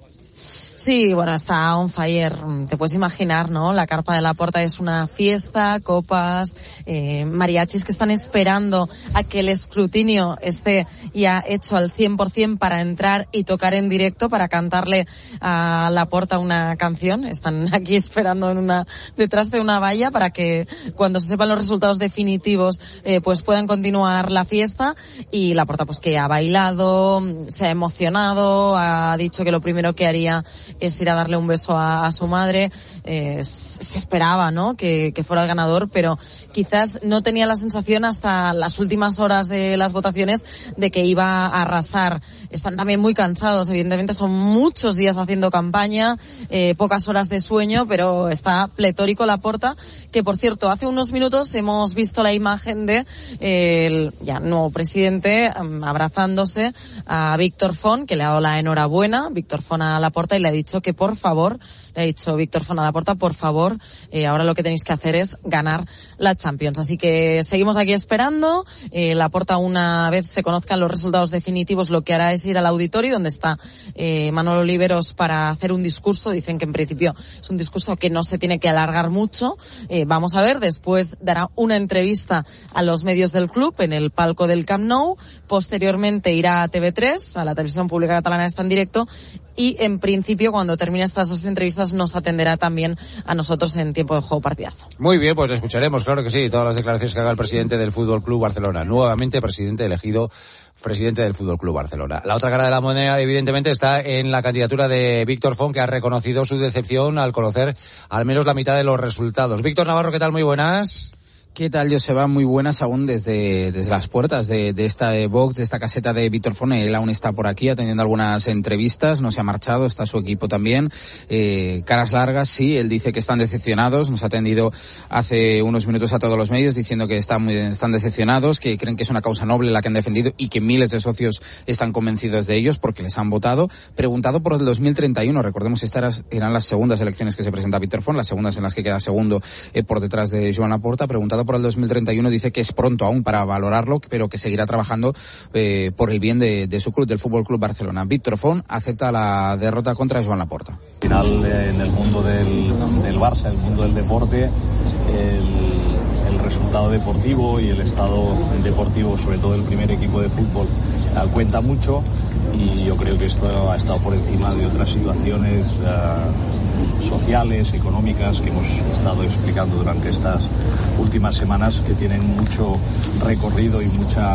Sí, bueno, está on fire. Te puedes imaginar, ¿no? La carpa de Laporta es una fiesta, copas, eh, mariachis que están esperando a que el escrutinio esté ya hecho al cien por ciento para entrar y tocar en directo, para cantarle a Laporta una canción. Están aquí esperando en una, detrás de una valla para que cuando se sepan los resultados definitivos, eh, pues puedan continuar la fiesta. Y Laporta, pues que ha bailado, se ha emocionado, ha dicho que lo primero que haría es ir a darle un beso a, a su madre. Eh, se esperaba, ¿no?, que, que fuera el ganador, pero quizás no tenía la sensación hasta las últimas horas de las votaciones de que iba a arrasar. Están también muy cansados, evidentemente son muchos días haciendo campaña, eh, pocas horas de sueño, pero está pletórico Laporta, que por cierto, hace unos minutos hemos visto la imagen de eh, el ya nuevo presidente um, abrazándose a Víctor Font, que le ha dado la enhorabuena, Víctor Font a Laporta, y le ha dicho que por favor, le ha dicho Víctor Font a Laporta, por favor, eh, ahora lo que tenéis que hacer es ganar la Champions. Así que seguimos aquí esperando. Eh, Laporta, una vez se conozcan los resultados definitivos, lo que hará es ir al auditorio donde está eh, Manolo Oliveros para hacer un discurso. Dicen que en principio es un discurso que no se tiene que alargar mucho. Eh, vamos a ver, después dará una entrevista a los medios del club en el palco del Camp Nou. Posteriormente irá a T V tres, a la televisión pública catalana, está en directo. Y en principio, cuando termine estas dos entrevistas, nos atenderá también a nosotros en Tiempo de Juego Partidazo. Muy bien, pues escucharemos, claro que sí, todas las declaraciones que haga el presidente del Fútbol Club Barcelona, nuevamente presidente elegido presidente del F C Barcelona. La otra cara de la moneda, evidentemente, está en la candidatura de Víctor Font, que ha reconocido su decepción al conocer al menos la mitad de los resultados. Víctor Navarro, ¿qué tal? Muy buenas. ¿Qué tal, Joseba? Muy buenas aún desde, desde las puertas de, de esta de Vox, de esta caseta de Víctor Font. Él aún está por aquí atendiendo algunas entrevistas, no se ha marchado, está su equipo también. Eh, caras largas, sí, él dice que están decepcionados, nos ha atendido hace unos minutos a todos los medios diciendo que están, muy, están decepcionados, que creen que es una causa noble la que han defendido y que miles de socios están convencidos de ellos porque les han votado. Preguntado por el dos mil treinta y uno, recordemos que estas eran las segundas elecciones que se presenta Víctor Font, las segundas en las que queda segundo eh, por detrás de Joan Laporta. Preguntado por el dos mil treinta y uno, dice que es pronto aún para valorarlo, pero que seguirá trabajando eh, por el bien de, de su club, del F C Barcelona. Víctor Font acepta la derrota contra Joan Laporta. Al final, en el mundo del, del Barça, el mundo del deporte, el, el resultado deportivo y el estado deportivo, sobre todo el primer equipo de fútbol, cuenta mucho, y yo creo que esto ha estado por encima de otras situaciones uh, sociales, económicas, que hemos estado explicando durante estas últimas semanas, que tienen mucho recorrido y mucha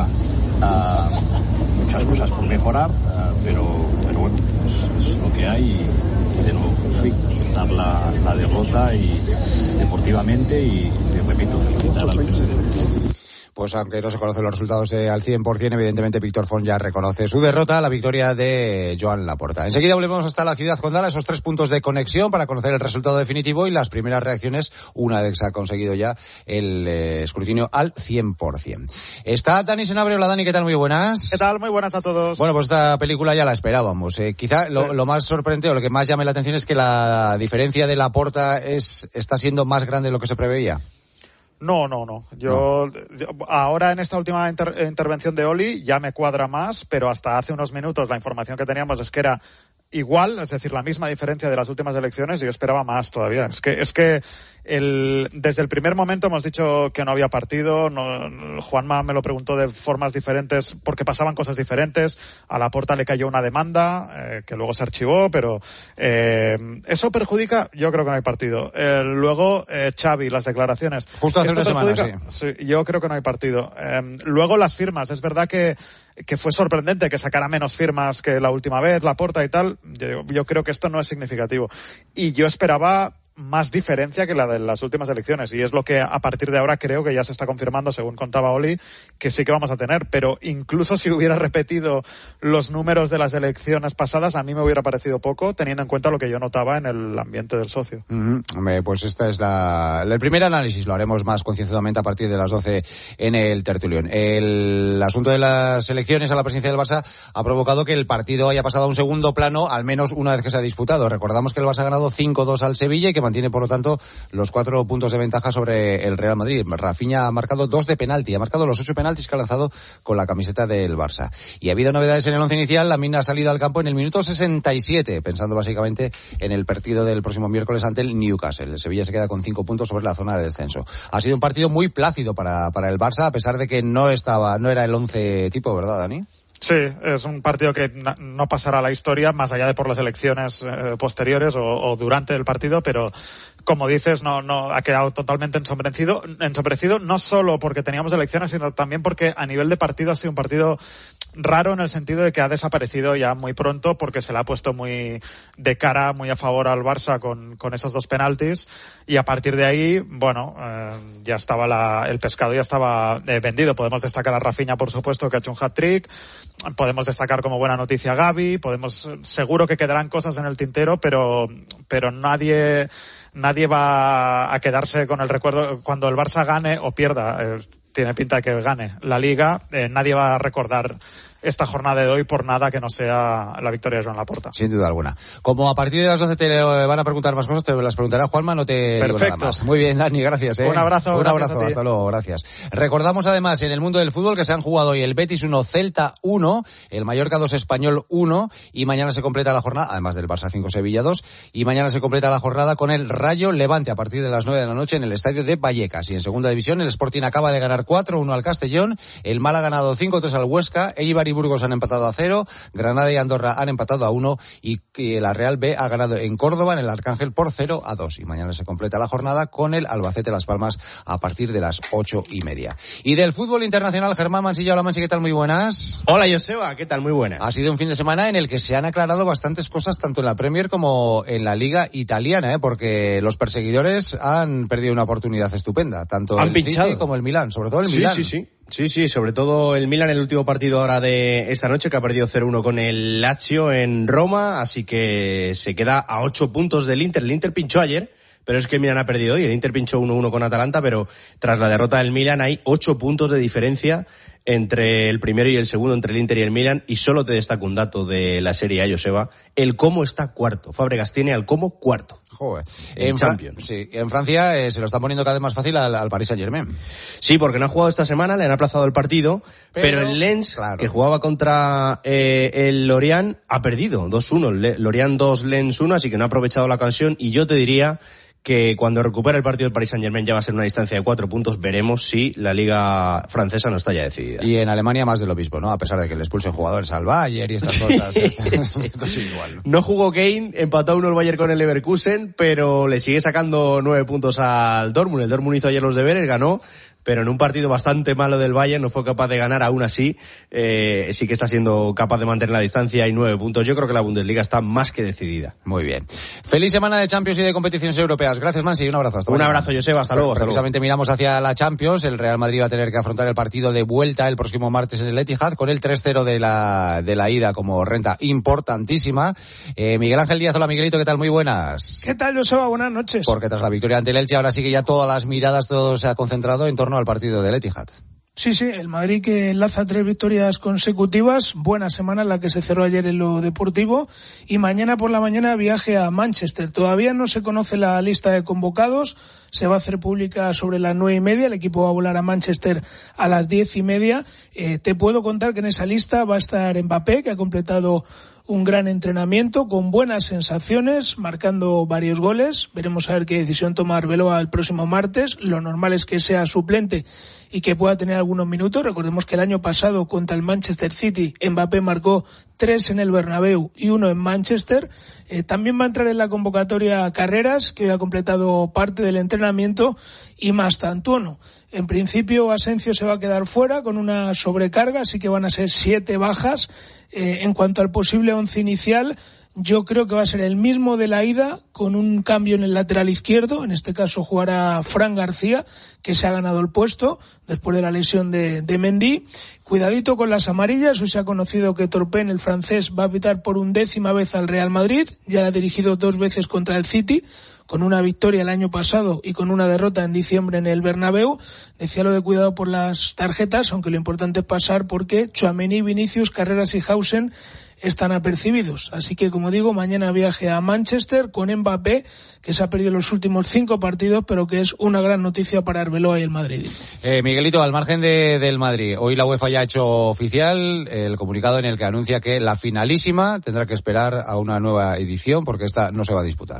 uh, muchas cosas por mejorar, uh, pero, pero bueno, es, es lo que hay, y, y de nuevo, sí, aceptar la, la derrota y deportivamente, y, y repito, felicitar al presidente. Pues aunque no se conocen los resultados eh, al cien por cien, evidentemente Víctor Font ya reconoce su derrota, la victoria de Joan Laporta. Enseguida volvemos hasta la ciudad condal, esos tres puntos de conexión para conocer el resultado definitivo y las primeras reacciones una vez que se ha conseguido ya el eh, escrutinio al cien por cien. Está Dani Senabre. Hola Dani, ¿qué tal? Muy buenas. ¿Qué tal? Muy buenas a todos. Bueno, pues esta película ya la esperábamos. Eh, quizá sí. lo, lo más sorprendente o lo que más llame la atención es que la diferencia de Laporta es, está siendo más grande de lo que se preveía. No, no, no. Yo, no. yo ahora en esta última inter, intervención de Oli ya me cuadra más, pero hasta hace unos minutos la información que teníamos es que era igual, es decir, la misma diferencia de las últimas elecciones, y yo esperaba más todavía. Es que, es que el, desde el primer momento hemos dicho que no había partido. No, Juanma me lo preguntó de formas diferentes porque pasaban cosas diferentes. A Laporta le cayó una demanda eh, que luego se archivó, pero eh, eso perjudica. Yo creo que no hay partido. Eh, luego eh, Xavi, las declaraciones. Justo hace una semana, sí. sí. Yo creo que no hay partido. Eh, luego las firmas. Es verdad que que fue sorprendente que sacara menos firmas que la última vez, Laporta y tal. Yo, yo creo que esto no es significativo. Y yo esperaba más diferencia que la de las últimas elecciones, y es lo que a partir de ahora creo que ya se está confirmando, según contaba Oli, que sí que vamos a tener. Pero incluso si hubiera repetido los números de las elecciones pasadas, a mí me hubiera parecido poco, teniendo en cuenta lo que yo notaba en el ambiente del socio. Mm-hmm. Pues esta es la, el primer análisis, lo haremos más concienzudamente a partir de las doce en el tertulión. El asunto de las elecciones a la presidencia del Barça ha provocado que el partido haya pasado a un segundo plano, al menos una vez que se ha disputado. Recordamos que el Barça ha ganado cinco dos al Sevilla y que mantiene, por lo tanto, los cuatro puntos de ventaja sobre el Real Madrid. Rafinha ha marcado dos de penalti, ha marcado los ocho penaltis que ha lanzado con la camiseta del Barça. Y ha habido novedades en el once inicial. Lamine ha salido al campo en el minuto sesenta y siete, pensando básicamente en el partido del próximo miércoles ante el Newcastle. El Sevilla se queda con cinco puntos sobre la zona de descenso. Ha sido un partido muy plácido para, para el Barça, a pesar de que no estaba, no era el once tipo, ¿verdad, Dani? Sí, es un partido que no pasará a la historia, más allá de por las elecciones eh, posteriores o, o durante el partido, pero como dices, no, no ha quedado totalmente ensombrecido, ensombrecido, no solo porque teníamos elecciones, sino también porque a nivel de partido ha sido un partido raro, en el sentido de que ha desaparecido ya muy pronto, porque se le ha puesto muy de cara, muy a favor al Barça con, con esos dos penaltis, y a partir de ahí, bueno, eh, ya estaba la, el pescado ya estaba eh, vendido. Podemos destacar a Rafinha, por supuesto, que ha hecho un hat-trick. Podemos destacar como buena noticia a Gavi. Podemos, seguro que quedarán cosas en el tintero, pero, pero nadie, nadie va a quedarse con el recuerdo cuando el Barça gane o pierda. Eh, tiene pinta de que gane la Liga. Eh, nadie va a recordar esta jornada de hoy por nada que no sea la victoria de Joan Laporta. Sin duda alguna. Como a partir de las doce te van a preguntar más cosas, te las preguntará Juanma, no te Perfecto. digo nada más. Muy bien, Dani, gracias. ¿eh? Un abrazo. Un abrazo, hasta luego, gracias. Recordamos además en el mundo del fútbol que se han jugado hoy el Betis uno, Celta uno, el Mallorca dos, Español uno, y mañana se completa la jornada, además del Barça cinco, Sevilla dos, y mañana se completa la jornada con el Rayo Levante a partir de las nueve de la noche en el estadio de Vallecas. Y en segunda división el Sporting acaba de ganar cuatro uno al Castellón, el Málaga ha ganado cinco tres al Huesca, Eibar Eibar y Burgos han empatado a cero, Granada y Andorra han empatado a uno y, y la Real B ha ganado en Córdoba, en el Arcángel, por cero a dos. Y mañana se completa la jornada con el Albacete Las Palmas a partir de las ocho y media. Y del fútbol internacional, Germán Mansilla. Hola, Mansi, ¿qué tal? Muy buenas. Hola, Joseba, ¿qué tal? Muy buenas. Ha sido un fin de semana en el que se han aclarado bastantes cosas tanto en la Premier como en la Liga Italiana, ¿eh? Porque los perseguidores han perdido una oportunidad estupenda, tanto han el pinchado. City como el Milán, sobre todo el sí, Milán. Sí, sí, sí. Sí, sí, sobre todo el Milan, el último partido ahora de esta noche, que ha perdido cero uno con el Lazio en Roma, así que se queda a ocho puntos del Inter. El Inter pinchó ayer, pero es que el Milan ha perdido hoy. El Inter pinchó uno uno con Atalanta, pero tras la derrota del Milan hay ocho puntos de diferencia entre el primero y el segundo, entre el Inter y el Milan, y solo te destaco un dato de la Serie A, Joseba, el Como está cuarto. Fábregas tiene al Como cuarto. Joder. En, en Champions. Sí, en Francia eh, se lo están poniendo cada vez más fácil al, al Paris Saint-Germain. Sí, porque no ha jugado esta semana, le han aplazado el partido, pero, pero el Lens, claro, que jugaba contra eh, el Lorient, ha perdido dos uno. Lorient dos, Lens uno, así que no ha aprovechado la ocasión, y yo te diría que cuando recupere el partido del Paris Saint-Germain ya va a ser una distancia de cuatro puntos. Veremos si la liga francesa no está ya decidida. Y en Alemania más de lo mismo, ¿no? A pesar de que le expulsen jugadores al Bayern y estas cosas. Esto, esto es igual, ¿no? No jugó Kane, empató uno el Bayern con el Leverkusen, pero le sigue sacando nueve puntos al Dortmund. El Dortmund hizo ayer los deberes, ganó, pero en un partido bastante malo del Bayern no fue capaz de ganar. Aún así, eh, sí que está siendo capaz de mantener la distancia y nueve puntos. Yo creo que la Bundesliga está más que decidida. Muy bien. Feliz semana de Champions y de competiciones europeas. Gracias, Mansi, un abrazo. Hasta un mañana. abrazo, Joseba, hasta luego. Hasta Precisamente luego. Miramos hacia la Champions. El Real Madrid va a tener que afrontar el partido de vuelta el próximo martes en el Etihad con el tres cero de la de la ida como renta importantísima. Eh, Miguel Ángel Díaz, hola Miguelito, ¿qué tal? Muy buenas. ¿Qué tal, Joseba? Buenas noches. Porque tras la victoria ante el Elche ahora sí que ya todas las miradas, todo se ha concentrado en torno al partido del Etihad. Sí, sí, el Madrid que enlaza tres victorias consecutivas, buena semana en la que se cerró ayer en lo deportivo, y mañana por la mañana viaje a Manchester. Todavía no se conoce la lista de convocados, se va a hacer pública sobre las nueve y media, el equipo va a volar a Manchester a las diez y media. Eh, te puedo contar que en esa lista va a estar Mbappé, que ha completado un gran entrenamiento con buenas sensaciones, marcando varios goles. Veremos a ver qué decisión toma Arbeloa el próximo martes. Lo normal es que sea suplente y que pueda tener algunos minutos. Recordemos que el año pasado contra el Manchester City Mbappé marcó tres en el Bernabéu y uno en Manchester. Eh, también va a entrar en la convocatoria Carreras, que ha completado parte del entrenamiento, y Mastantuono. En principio Asensio se va a quedar fuera con una sobrecarga, así que van a ser siete bajas. Eh, en cuanto al posible once inicial, yo creo que va a ser el mismo de la ida, con un cambio en el lateral izquierdo. En este caso jugará Fran García, que se ha ganado el puesto después de la lesión de, de Mendy. Cuidadito con las amarillas. Hoy se ha conocido que Torpen, el francés, va a pitar por undécima vez al Real Madrid. Ya la ha dirigido dos veces contra el City, con una victoria el año pasado y con una derrota en diciembre en el Bernabéu. Decía lo de cuidado por las tarjetas, aunque lo importante es pasar, porque Tchouaméni, Vinicius, Carreras y Hausen están apercibidos. Así que, como digo, mañana viaje a Manchester con Mbappé, que se ha perdido los últimos cinco partidos, pero que es una gran noticia para Arbeloa y el Madrid. Eh, Miguelito, al margen de, del Madrid, hoy la UEFA ya ha hecho oficial el comunicado en el que anuncia que la finalísima tendrá que esperar a una nueva edición, porque esta no se va a disputar.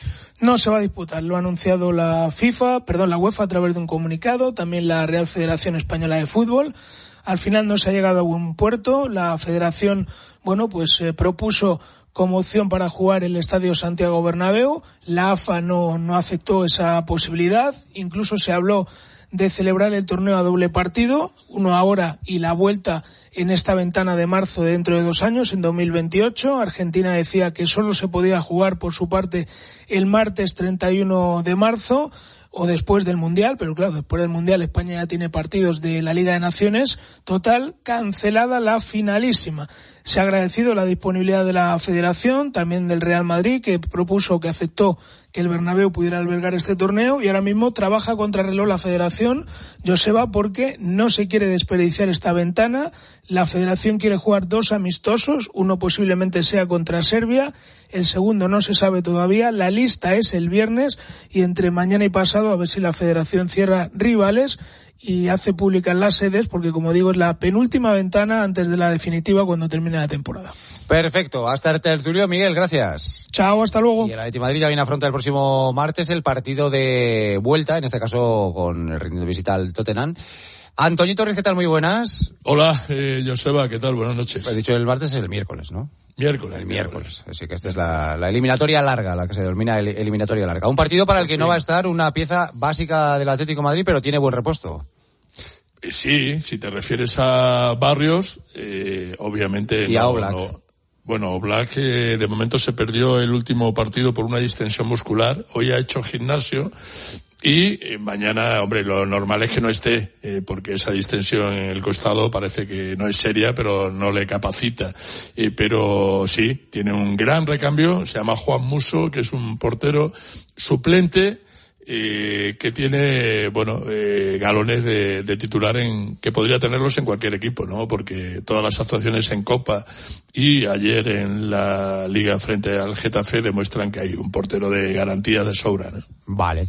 No se va a disputar, lo ha anunciado la FIFA, perdón, la UEFA a través de un comunicado, también la Real Federación Española de Fútbol. Al final no se ha llegado a buen puerto. La Federación, bueno, pues eh, propuso como opción para jugar el Estadio Santiago Bernabéu. La A F A no, no aceptó esa posibilidad. Incluso se habló de celebrar el torneo a doble partido, uno ahora y la vuelta en esta ventana de marzo de dentro de dos años, en dos mil veintiocho. Argentina decía que solo se podía jugar por su parte el martes treinta y uno de marzo o después del Mundial, pero claro, después del Mundial España ya tiene partidos de la Liga de Naciones. Total, cancelada la finalísima. Se ha agradecido la disponibilidad de la Federación, también del Real Madrid, que propuso, que aceptó que el Bernabéu pudiera albergar este torneo, y ahora mismo trabaja contra reloj la Federación, Joseba, porque no se quiere desperdiciar esta ventana. La Federación quiere jugar dos amistosos, uno posiblemente sea contra Serbia, el segundo no se sabe todavía. La lista es el viernes, y entre mañana y pasado a ver si la Federación cierra rivales y hace públicas las sedes, porque como digo es la penúltima ventana antes de la definitiva cuando termine la temporada. Perfecto, hasta el tertulio, Miguel, gracias. Chao, hasta luego. Y el Atlético de Madrid ya viene a afrontar el próximo martes el partido de vuelta, en este caso con el ritmo de visita al Tottenham, Antoñito Ruiz, ¿qué tal? Muy buenas. Hola, eh, Joseba, ¿qué tal? Buenas noches. He dicho el martes, es el miércoles, ¿no? Miércoles. El miércoles. miércoles. Así que esta es la, la eliminatoria larga, la que se denomina el, eliminatoria larga. Un partido para el que no va a estar una pieza básica del Atlético de Madrid, pero tiene buen repuesto. Sí, si te refieres a Barrios, eh, obviamente... Y no, a Oblak. No. Bueno, Oblak eh, de momento se perdió el último partido por una distensión muscular. Hoy ha hecho gimnasio y eh, mañana, hombre, lo normal es que no esté, eh, porque esa distensión en el costado parece que no es seria, pero no le capacita. Eh, pero sí, tiene un gran recambio, se llama Juan Musso, que es un portero suplente, Eh, que tiene, bueno, eh, galones de, de titular en, que podría tenerlos en cualquier equipo, ¿no? Porque todas las actuaciones en Copa y ayer en la Liga frente al Getafe demuestran que hay un portero de garantía de sobra, ¿no? Vale.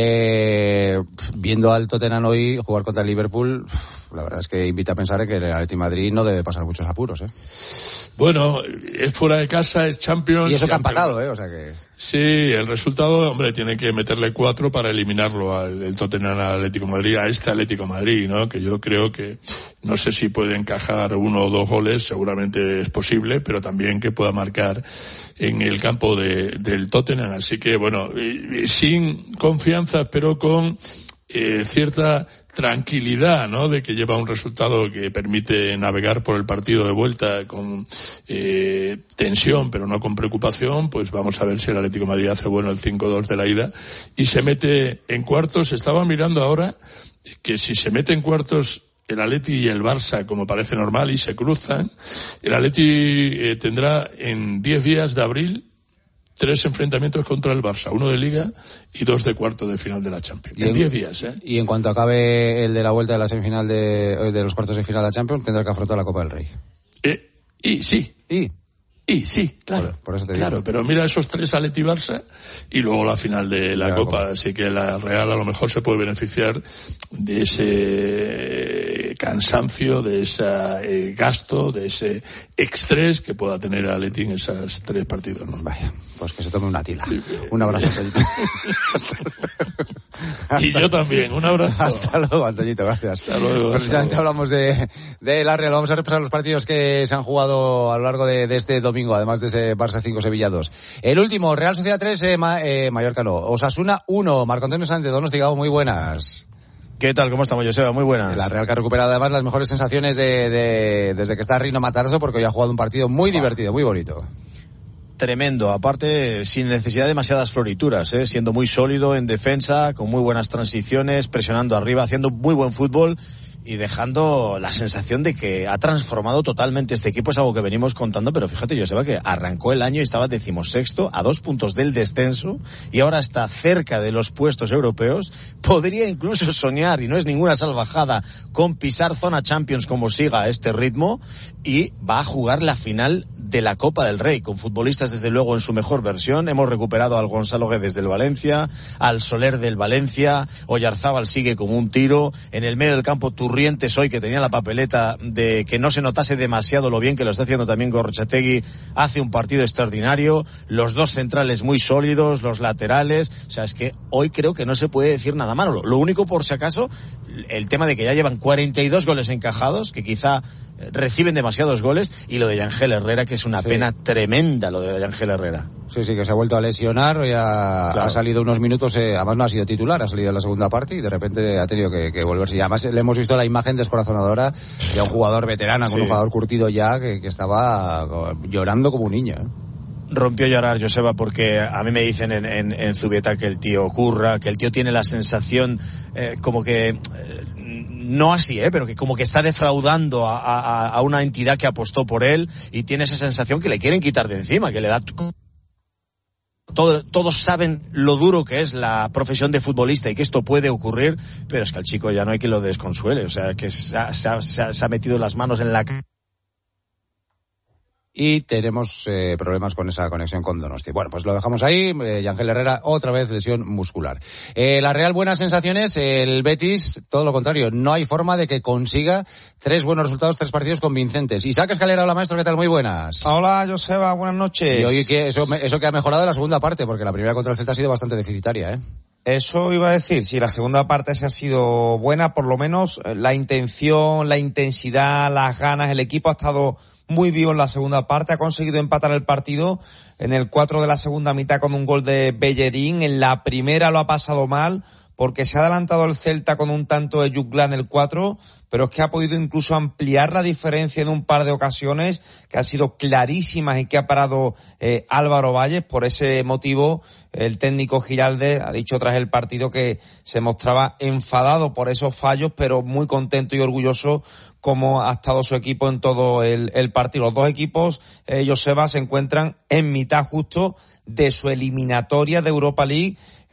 Eh, viendo al Tottenham hoy jugar contra el Liverpool, la verdad es que invita a pensar que el Atlético de Madrid no debe pasar muchos apuros, ¿eh? Bueno, es fuera de casa, es Champions. Y eso que ha empatado, ¿eh? O sea que... Sí, el resultado, hombre, tiene que meterle cuatro para eliminarlo al el Tottenham al Atlético de Madrid, a este Atlético de Madrid, ¿no? Que yo creo que, no sé si puede encajar uno o dos goles, seguramente es posible, pero también que pueda marcar en el campo de, del Tottenham. Así que, bueno, sin confianza, pero con eh, cierta tranquilidad, ¿no? De que lleva un resultado que permite navegar por el partido de vuelta con eh, tensión, pero no con preocupación. Pues vamos a ver si el Atlético de Madrid hace bueno el cinco dos de la ida y se mete en cuartos. Estaba mirando ahora que si se mete en cuartos el Atleti y el Barça, como parece normal, y se cruzan, el Atleti eh, tendrá en diez días de abril tres enfrentamientos contra el Barça, uno de Liga y dos de cuarto de final de la Champions. En diez días, ¿eh? Y en cuanto acabe el de la vuelta de la semifinal de, de los cuartos de final de la Champions, tendrá que afrontar la Copa del Rey. Eh, y sí. Y. Y sí, claro. Por, por eso te claro, digo. Pero mira esos tres Atleti Barça y luego la final de la, la Copa. Copa. Así que la Real a lo mejor se puede beneficiar de ese cansancio, de ese eh, gasto, de ese estrés que pueda tener el Atleti en esos tres partidos, ¿no? Vaya, pues que se tome una tila. Sí. Un abrazo. Y yo también, un abrazo. Hasta luego, Antoñito, gracias. Hasta luego. Precisamente hablamos de, de la Real. Vamos a repasar los partidos que se han jugado a lo largo de, de este domingo, además de ese Barça cinco, Sevilla dos. El último, Real Sociedad tres, eh, Ma, eh, Mallorca no. Osasuna uno, Marco Antonio Sánchez, Donosti, muy buenas. ¿Qué tal? ¿Cómo estamos, Joseba? Muy buenas. La Real que ha recuperado además las mejores sensaciones de, de, desde que está Rino Matarzo, porque hoy ha jugado un partido muy divertido, muy bonito. Tremendo, aparte sin necesidad de demasiadas florituras, ¿eh? Siendo muy sólido en defensa, con muy buenas transiciones, presionando arriba, haciendo muy buen fútbol y dejando la sensación de que ha transformado totalmente este equipo. Es algo que venimos contando, pero fíjate, Joseba, que arrancó el año y estaba decimosexto, a dos puntos del descenso, y ahora está cerca de los puestos europeos. Podría incluso soñar, y no es ninguna salvajada, con pisar zona Champions como siga a este ritmo, y va a jugar la final de la Copa del Rey, con futbolistas desde luego en su mejor versión. Hemos recuperado al Gonzalo Guedes del Valencia, al Soler del Valencia, Oyarzábal sigue como un tiro, en el medio del campo Turrientes hoy, que tenía la papeleta de que no se notase demasiado lo bien que lo está haciendo también Gorrotxategi, hace un partido extraordinario, los dos centrales muy sólidos, los laterales, o sea, es que hoy creo que no se puede decir nada malo. Lo único, por si acaso, el tema de que ya llevan cuarenta y dos goles encajados, que quizá reciben demasiados goles, y lo de Yangel Herrera, que es una sí. pena tremenda lo de Yangel Herrera. Sí, sí, que se ha vuelto a lesionar, ya claro. Ha salido unos minutos, eh, además no ha sido titular, ha salido en la segunda parte y de repente ha tenido que, que volverse. Y además le hemos visto la imagen descorazonadora de un jugador veterano, sí. con un jugador curtido ya, que, que estaba llorando como un niño, ¿eh? Rompió a llorar, Joseba, porque a mí me dicen en, en, en Zubieta que el tío curra, que el tío tiene la sensación eh, como que... Eh, no así, ¿eh? Pero que como que está defraudando a, a, a una entidad que apostó por él, y tiene esa sensación que le quieren quitar de encima, que le da... Todo, todos saben lo duro que es la profesión de futbolista y que esto puede ocurrir, pero es que al chico ya no hay que lo desconsuele, o sea, que se ha, se ha, se ha metido las manos en la... Y tenemos eh, problemas con esa conexión con Donosti. Bueno, pues lo dejamos ahí. Eh, Yangel Herrera, otra vez lesión muscular. Eh, la Real, buenas sensaciones. El Betis, todo lo contrario. No hay forma de que consiga tres buenos resultados, tres partidos convincentes. Isaac Escalera, hola maestro, ¿qué tal? Muy buenas. Hola, Joseba, buenas noches. Y hoy que eso, eso que ha mejorado en la segunda parte, porque la primera contra el Celta ha sido bastante deficitaria, ¿eh? Eso iba a decir, si la segunda parte se ha sido buena, por lo menos la intención, la intensidad, las ganas, el equipo ha estado muy vivo en la segunda parte, ha conseguido empatar el partido en el cuatro de la segunda mitad con un gol de Bellerín, en la primera lo ha pasado mal, porque se ha adelantado el Celta con un tanto de Jutgla en el cuatro, pero es que ha podido incluso ampliar la diferencia en un par de ocasiones que han sido clarísimas y que ha parado eh, Álvaro Valles. Por ese motivo, el técnico Giraldez ha dicho tras el partido que se mostraba enfadado por esos fallos, pero muy contento y orgulloso como ha estado su equipo en todo el, el partido. Los dos equipos, eh, Joseba, se encuentran en mitad justo de su eliminatoria de Europa League.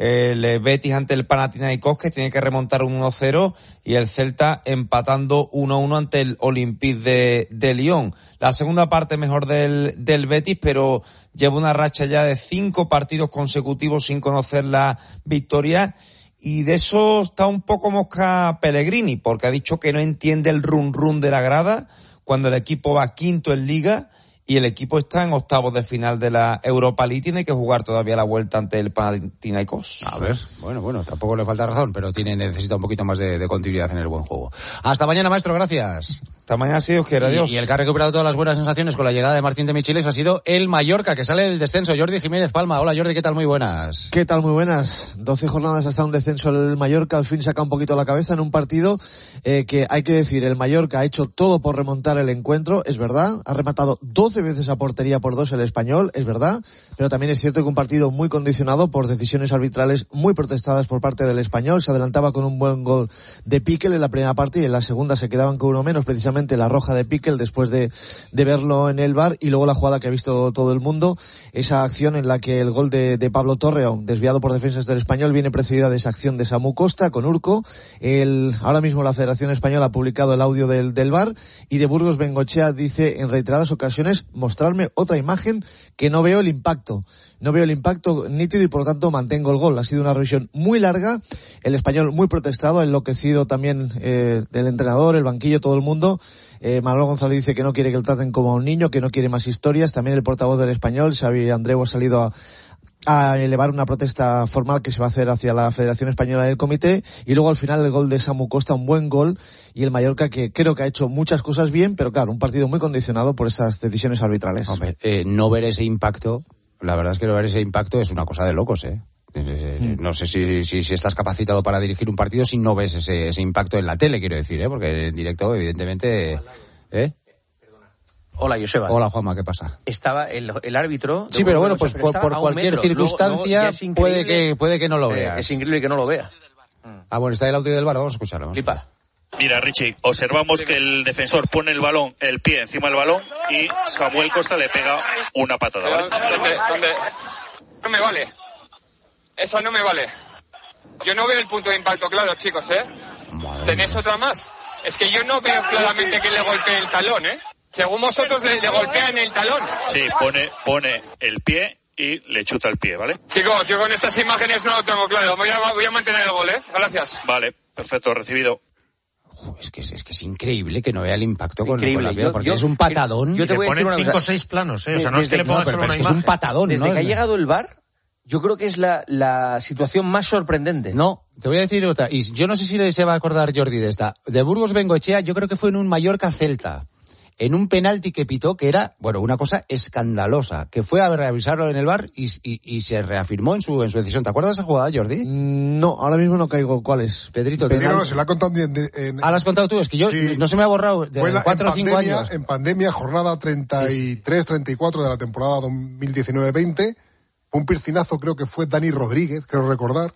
El Betis ante el Panathinaikos, que tiene que remontar un uno cero, y el Celta empatando uno uno ante el Olympique de, de Lyon. La segunda parte mejor del, del Betis, pero lleva una racha ya de cinco partidos consecutivos sin conocer la victoria, y de eso está un poco mosca Pellegrini, porque ha dicho que no entiende el run run de la grada cuando el equipo va quinto en Liga y el equipo está en octavos de final de la Europa League, tiene que jugar todavía la vuelta ante el Panathinaikos. A ver, bueno, bueno, tampoco le falta razón, pero tiene necesita un poquito más de, de continuidad en el buen juego. Hasta mañana, maestro, gracias. Hasta mañana, si Dios quiere, adiós. Y, y el que ha recuperado todas las buenas sensaciones con la llegada de Martín de Michelis ha sido el Mallorca, que sale del descenso. Jordi Jiménez Palma. Hola, Jordi, ¿qué tal? Muy buenas. ¿Qué tal? Muy buenas. doce jornadas hasta un descenso el Mallorca, al fin saca un poquito la cabeza en un partido eh, que hay que decir, el Mallorca ha hecho todo por remontar el encuentro, es verdad, ha rematado doce veces a portería por dos el Español, es verdad, pero también es cierto que un partido muy condicionado por decisiones arbitrales muy protestadas por parte del Español. Se adelantaba con un buen gol de Piquel en la primera parte y en la segunda se quedaban con uno menos, precisamente la roja de Piquel después de, de verlo en el V A R, y luego la jugada que ha visto todo el mundo, esa acción en la que el gol de, de Pablo Torreón, desviado por defensas del Español, viene precedida de esa acción de Samu Costa con Urco. El, ahora mismo la Federación Española ha publicado el audio del, del V A R, y de Burgos Bengochea dice en reiteradas ocasiones: mostrarme otra imagen que no veo el impacto. No veo el impacto nítido y por lo tanto mantengo el gol. Ha sido una revisión muy larga, el Español muy protestado, enloquecido también eh, el entrenador, el banquillo, todo el mundo. Eh, Manolo González dice que no quiere que le traten como a un niño, que no quiere más historias. También el portavoz del Español, Xavi Andreu, ha salido a a elevar una protesta formal que se va a hacer hacia la Federación Española del Comité. Y luego al final el gol de Samu Costa, un buen gol, y el Mallorca que creo que ha hecho muchas cosas bien, pero claro, un partido muy condicionado por esas decisiones arbitrales. Hombre, eh, no ver ese impacto, la verdad es que no ver ese impacto es una cosa de locos, ¿eh? Mm. No sé si, si, si estás capacitado para dirigir un partido si no ves ese, ese impacto en la tele, quiero decir, ¿eh? Porque en directo, evidentemente, ¿eh? Hola, Joseba. Hola, Juanma, ¿qué pasa? Estaba el, el árbitro... Sí, pero bueno, pues por, por cualquier metro. circunstancia luego, luego puede que puede que no lo veas. Eh, es increíble que no lo vea. Ah, bueno, está el audio del V A R, vamos a escucharlo. Flipa. Mira, Richie, observamos que el defensor pone el balón, el pie encima del balón, y Samuel Costa le pega una patada, ¿vale? ¿Dónde, dónde? No me vale. Esa no me vale. Yo no veo el punto de impacto claro, chicos, ¿eh? Madre ¿Tenéis mía. otra más? Es que yo no veo claramente que le golpee el talón, ¿eh? Según vosotros le, le golpean el talón. Sí, pone, pone el pie y le chuta el pie, ¿vale? Chicos, yo con estas imágenes no lo tengo claro. Voy a, voy a mantener el gol, ¿eh? Gracias. Vale, perfecto, recibido. Uf, es que es, es que es increíble que no vea el impacto con, con la piel, porque yo, es un patadón. Yo te voy a decir una cinco o seis planos, ¿eh? O sea, no es que le pongas solo una imagen. Es un patadón, Desde ¿no? que ha llegado el V A R, yo creo que es la, la situación más sorprendente. No, te voy a decir otra, y yo no sé si se va a acordar Jordi de esta. De Burgos Bengoechea, yo creo que fue en un Mallorca Celta, en un penalti que pitó, que era, bueno, una cosa escandalosa, que fue a revisarlo en el V A R y, y, y se reafirmó en su en su decisión. ¿Te acuerdas de esa jugada, Jordi? Mm, no, ahora mismo no caigo. ¿Cuál es? Pedrito. Pedrito, se la ha contado en, en, ah, la has contado tú, es que yo sí, no se me ha borrado de la, cuatro o cinco años. En pandemia, jornada treinta y tres treinta y cuatro de la temporada dos mil diecinueve veinte, un piscinazo, creo que fue Dani Rodríguez, creo recordar.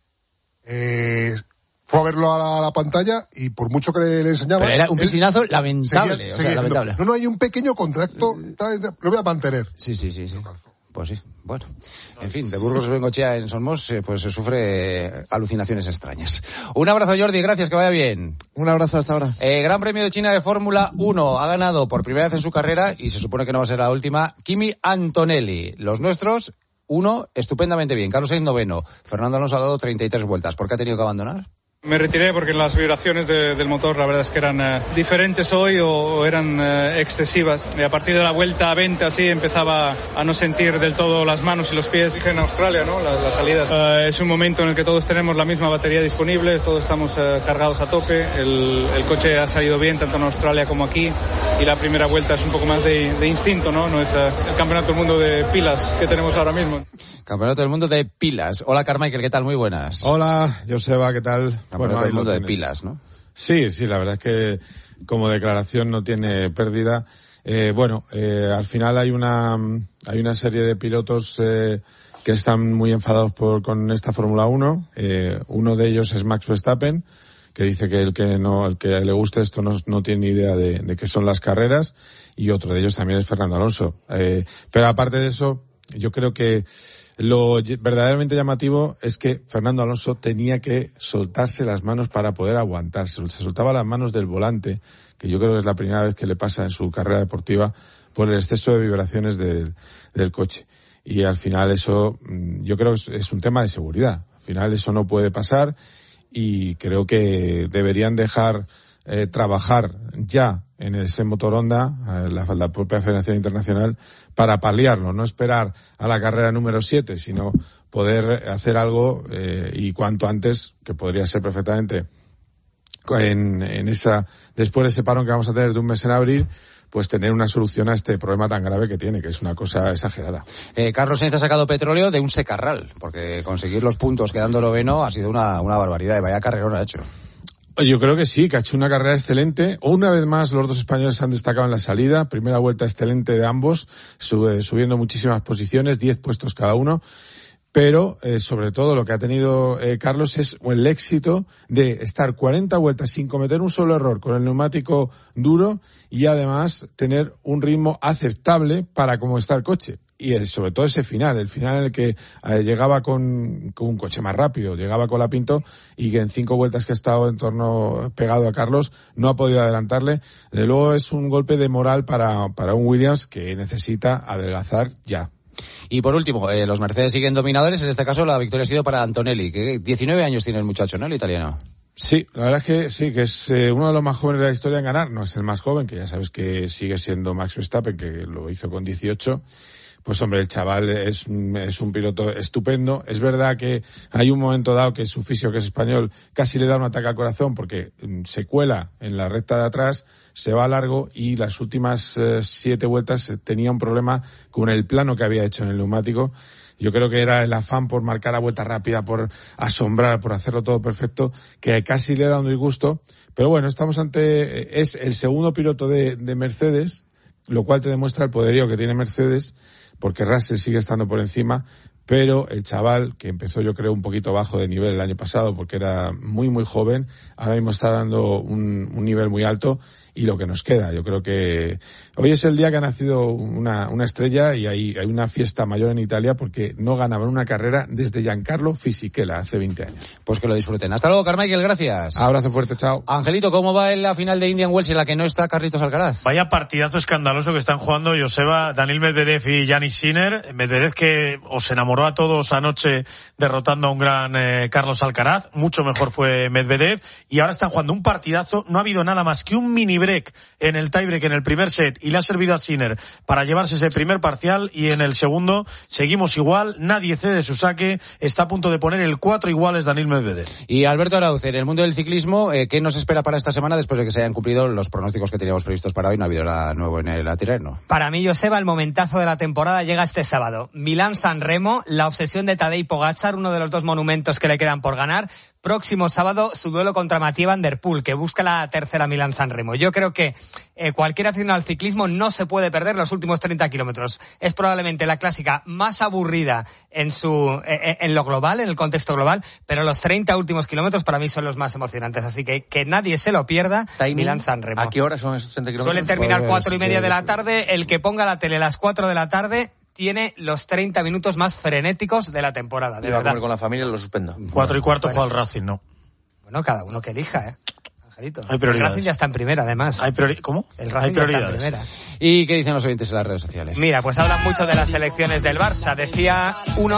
Eh... Fue a verlo a la, a la pantalla y por mucho que le, le enseñaba... Pero era un piscinazo lamentable, seguía, o sea, seguía lamentable. No, no, hay un pequeño contrato, lo voy a mantener. Sí, sí, sí, sí. Pues sí, bueno. En fin, de Burgos Bengoechea en Somos, eh, pues se sufre alucinaciones extrañas. Un abrazo, Jordi, gracias, que vaya bien. Un abrazo, hasta ahora. Eh, Gran Premio de China de Fórmula uno, ha ganado por primera vez en su carrera, y se supone que no va a ser la última, Kimi Antonelli. Los nuestros, uno, estupendamente bien. Carlos Sainz noveno. Fernando Alonso ha dado treinta y tres vueltas. ¿Por qué ha tenido que abandonar? Me retiré porque las vibraciones de, del motor la verdad es que eran eh, diferentes hoy o, o eran eh, excesivas. Y a partir de la vuelta veinte así empezaba a no sentir del todo las manos y los pies. Dije en Australia, ¿no? Las, las salidas. Eh, es un momento en el que todos tenemos la misma batería disponible, todos estamos eh, cargados a tope. El, el coche ha salido bien tanto en Australia como aquí y la primera vuelta es un poco más de, de instinto, ¿no? No es eh, el campeonato del mundo de pilas que tenemos ahora mismo. Campeonato del mundo de pilas. Hola Carmichael, ¿qué tal? Muy buenas. Hola, Joseba, ¿qué tal? Campeonato del mundo de pilas, ¿no? Sí, sí, la verdad es que como declaración no tiene pérdida. Eh, bueno, eh, al final hay una hay una serie de pilotos eh, que están muy enfadados por con esta Fórmula uno. Eh, uno de ellos es Max Verstappen, que dice que el que no el que le guste esto no, no tiene ni idea de, de qué son las carreras, y otro de ellos también es Fernando Alonso. Eh, pero aparte de eso, yo creo que lo verdaderamente llamativo es que Fernando Alonso tenía que soltarse las manos para poder aguantarse. Se soltaba las manos del volante, que yo creo que es la primera vez que le pasa en su carrera deportiva, por el exceso de vibraciones del, del coche. Y al final eso, yo creo que es, es un tema de seguridad. Al final eso no puede pasar y creo que deberían dejar eh, trabajar ya en ese motor Honda, la, la propia Federación Internacional, para paliarlo, no esperar a la carrera número siete, sino poder hacer algo eh, y cuanto antes, que podría ser perfectamente en, en esa, después de ese parón que vamos a tener de un mes en abril, pues tener una solución a este problema tan grave que tiene, que es una cosa exagerada. Eh, Carlos Sainz ha sacado petróleo de un secarral, porque conseguir los puntos quedando noveno ha sido una, una barbaridad, y vaya carrerón ha hecho. Yo creo que sí, que ha hecho una carrera excelente. Una vez más, los dos españoles han destacado en la salida. Primera vuelta excelente de ambos, sube, subiendo muchísimas posiciones, diez puestos cada uno. Pero, eh, sobre todo, lo que ha tenido eh, Carlos es el éxito de estar cuarenta vueltas sin cometer un solo error con el neumático duro y además tener un ritmo aceptable para cómo está el coche. Y sobre todo ese final, el final en el que eh, llegaba con, con un coche más rápido, llegaba con la Pinto, y que en cinco vueltas que ha estado en torno pegado a Carlos no ha podido adelantarle. Desde luego es un golpe de moral para, para un Williams que necesita adelgazar ya. Y por último, eh, los Mercedes siguen dominadores, en este caso la victoria ha sido para Antonelli, que diecinueve años tiene el muchacho, ¿no? El italiano. Sí, la verdad es que sí, que es eh, uno de los más jóvenes de la historia en ganar. No es el más joven, que ya sabes que sigue siendo Max Verstappen, que lo hizo con dieciocho. Pues hombre, el chaval es, es un piloto estupendo. Es verdad que hay un momento dado que su fisio, que es español, casi le da un ataque al corazón porque se cuela en la recta de atrás, se va largo, y las últimas eh, siete vueltas tenía un problema con el plano que había hecho en el neumático. Yo creo que era el afán por marcar a vuelta rápida, por asombrar, por hacerlo todo perfecto, que casi le da un disgusto. Pero bueno, estamos ante, es el segundo piloto de, de Mercedes, lo cual te demuestra el poderío que tiene Mercedes, porque Russell sigue estando por encima, pero el chaval, que empezó yo creo un poquito bajo de nivel el año pasado porque era muy muy joven, ahora mismo está dando un, un nivel muy alto, y lo que nos queda, yo creo que hoy es el día que ha nacido una, una estrella, y hay, hay una fiesta mayor en Italia porque no ganaban una carrera desde Giancarlo Fisichella hace veinte años. Pues que lo disfruten. Hasta luego, Carmichael, gracias. Abrazo fuerte, chao. Angelito, ¿cómo va en la final de Indian Wells en la que no está Carlitos Alcaraz? Vaya partidazo escandaloso que están jugando Joseba, Daniil Medvedev y Yannick Sinner. Medvedev que os enamoró a todos anoche derrotando a un gran eh, Carlos Alcaraz, mucho mejor fue Medvedev, y ahora están jugando un partidazo. No ha habido nada más que un mini break en el tiebreak en el primer set, y le ha servido a Sinner para llevarse ese primer parcial, y en el segundo seguimos igual, nadie cede su saque, está a punto de poner el cuatro iguales Daniil Medvedev. Y Alberto Arauz, en el mundo del ciclismo, eh, ¿qué nos espera para esta semana después de que se hayan cumplido los pronósticos que teníamos previstos para hoy? No ha habido nada nuevo en el Tirreno. Para mí, Joseba, el momentazo de la temporada llega este sábado. Milán-San Remo, la obsesión de Tadej Pogačar, uno de los dos monumentos que le quedan por ganar. Próximo sábado, su duelo contra Mathieu Van Der Poel, que busca la tercera Milán-San Remo. Yo creo que eh, cualquier aficionado al ciclismo no se puede perder los últimos treinta kilómetros. Es probablemente la clásica más aburrida en su eh, en lo global, en el contexto global, pero los treinta últimos kilómetros para mí son los más emocionantes. Así que que nadie se lo pierda. Milán-San Remo. ¿A qué hora son esos treinta kilómetros? Suelen terminar pues, cuatro y media de la tarde. El que ponga la tele a las cuatro de la tarde tiene los treinta minutos más frenéticos de la temporada, de Iba verdad. A comer con la familia, lo suspendo. Cuatro y cuarto Bueno. juega el Racing, ¿no? Bueno, cada uno que elija, ¿eh? Angelito. Hay prioridades. El Racing ya está en primera, además. Hay priori- ¿Cómo? El Hay Racing ya está en prioridades. primera. ¿Y qué dicen los oyentes en las redes sociales? Mira, pues hablan mucho de las elecciones del Barça. Decía uno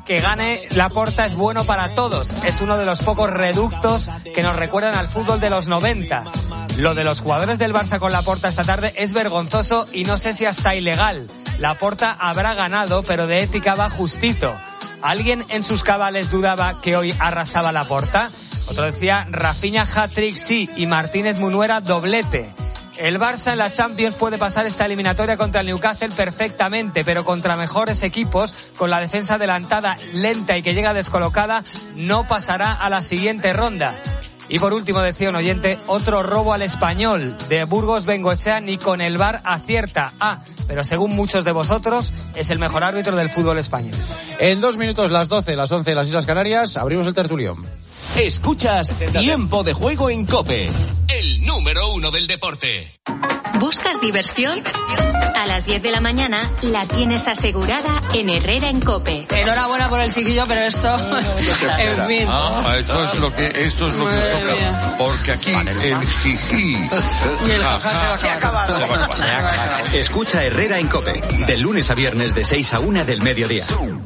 que gane Laporta es bueno para todos. Es uno de los pocos reductos que nos recuerdan al fútbol de los noventa. Lo de los jugadores del Barça con Laporta esta tarde es vergonzoso y no sé si hasta ilegal. Laporta habrá ganado, pero de ética va justito. ¿Alguien en sus cabales dudaba que hoy arrasaba Laporta? Otro decía, Rafinha hat-trick sí y Martínez Munuera doblete. El Barça en la Champions puede pasar esta eliminatoria contra el Newcastle perfectamente, pero contra mejores equipos, con la defensa adelantada, lenta y que llega descolocada, no pasará a la siguiente ronda. Y por último, decía un oyente, otro robo al Español. De Burgos Bengoechea ni con el V A R acierta. Ah, pero según muchos de vosotros, es el mejor árbitro del fútbol español. En dos minutos, las doce, las once de las Islas Canarias, abrimos el tertulión. Escuchas Tiempo de Juego en COPE, el número uno del deporte. ¿Buscas diversión? A las diez de la mañana la tienes asegurada en Herrera en COPE. Enhorabuena por el chiquillo, pero esto, en fin. Ah, esto es lo que, esto es lo que toca. Mía. Porque aquí el jiji. Y el jaja se va a acabar. Se va a acabar. Escucha Herrera en COPE, de lunes a viernes de seis a una del mediodía.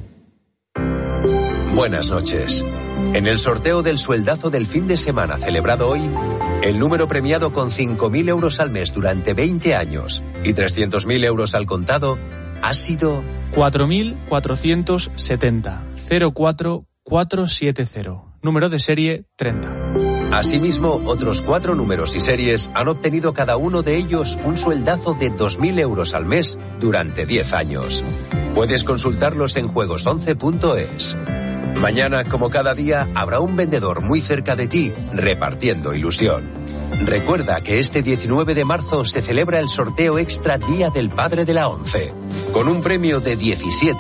Buenas noches. En el sorteo del sueldazo del fin de semana celebrado hoy, el número premiado con cinco mil euros al mes durante veinte años y trescientos mil euros al contado ha sido cuatro mil cuatrocientos setenta, cero cuatro cuatro siete cero, número de serie treinta. Asimismo, otros cuatro números y series han obtenido cada uno de ellos un sueldazo de dos mil euros al mes durante diez años. Puedes consultarlos en juegos once punto es. Mañana, como cada día, habrá un vendedor muy cerca de ti, repartiendo ilusión. Recuerda que este diecinueve de marzo se celebra el sorteo extra Día del Padre de la ONCE, con un premio de diecisiete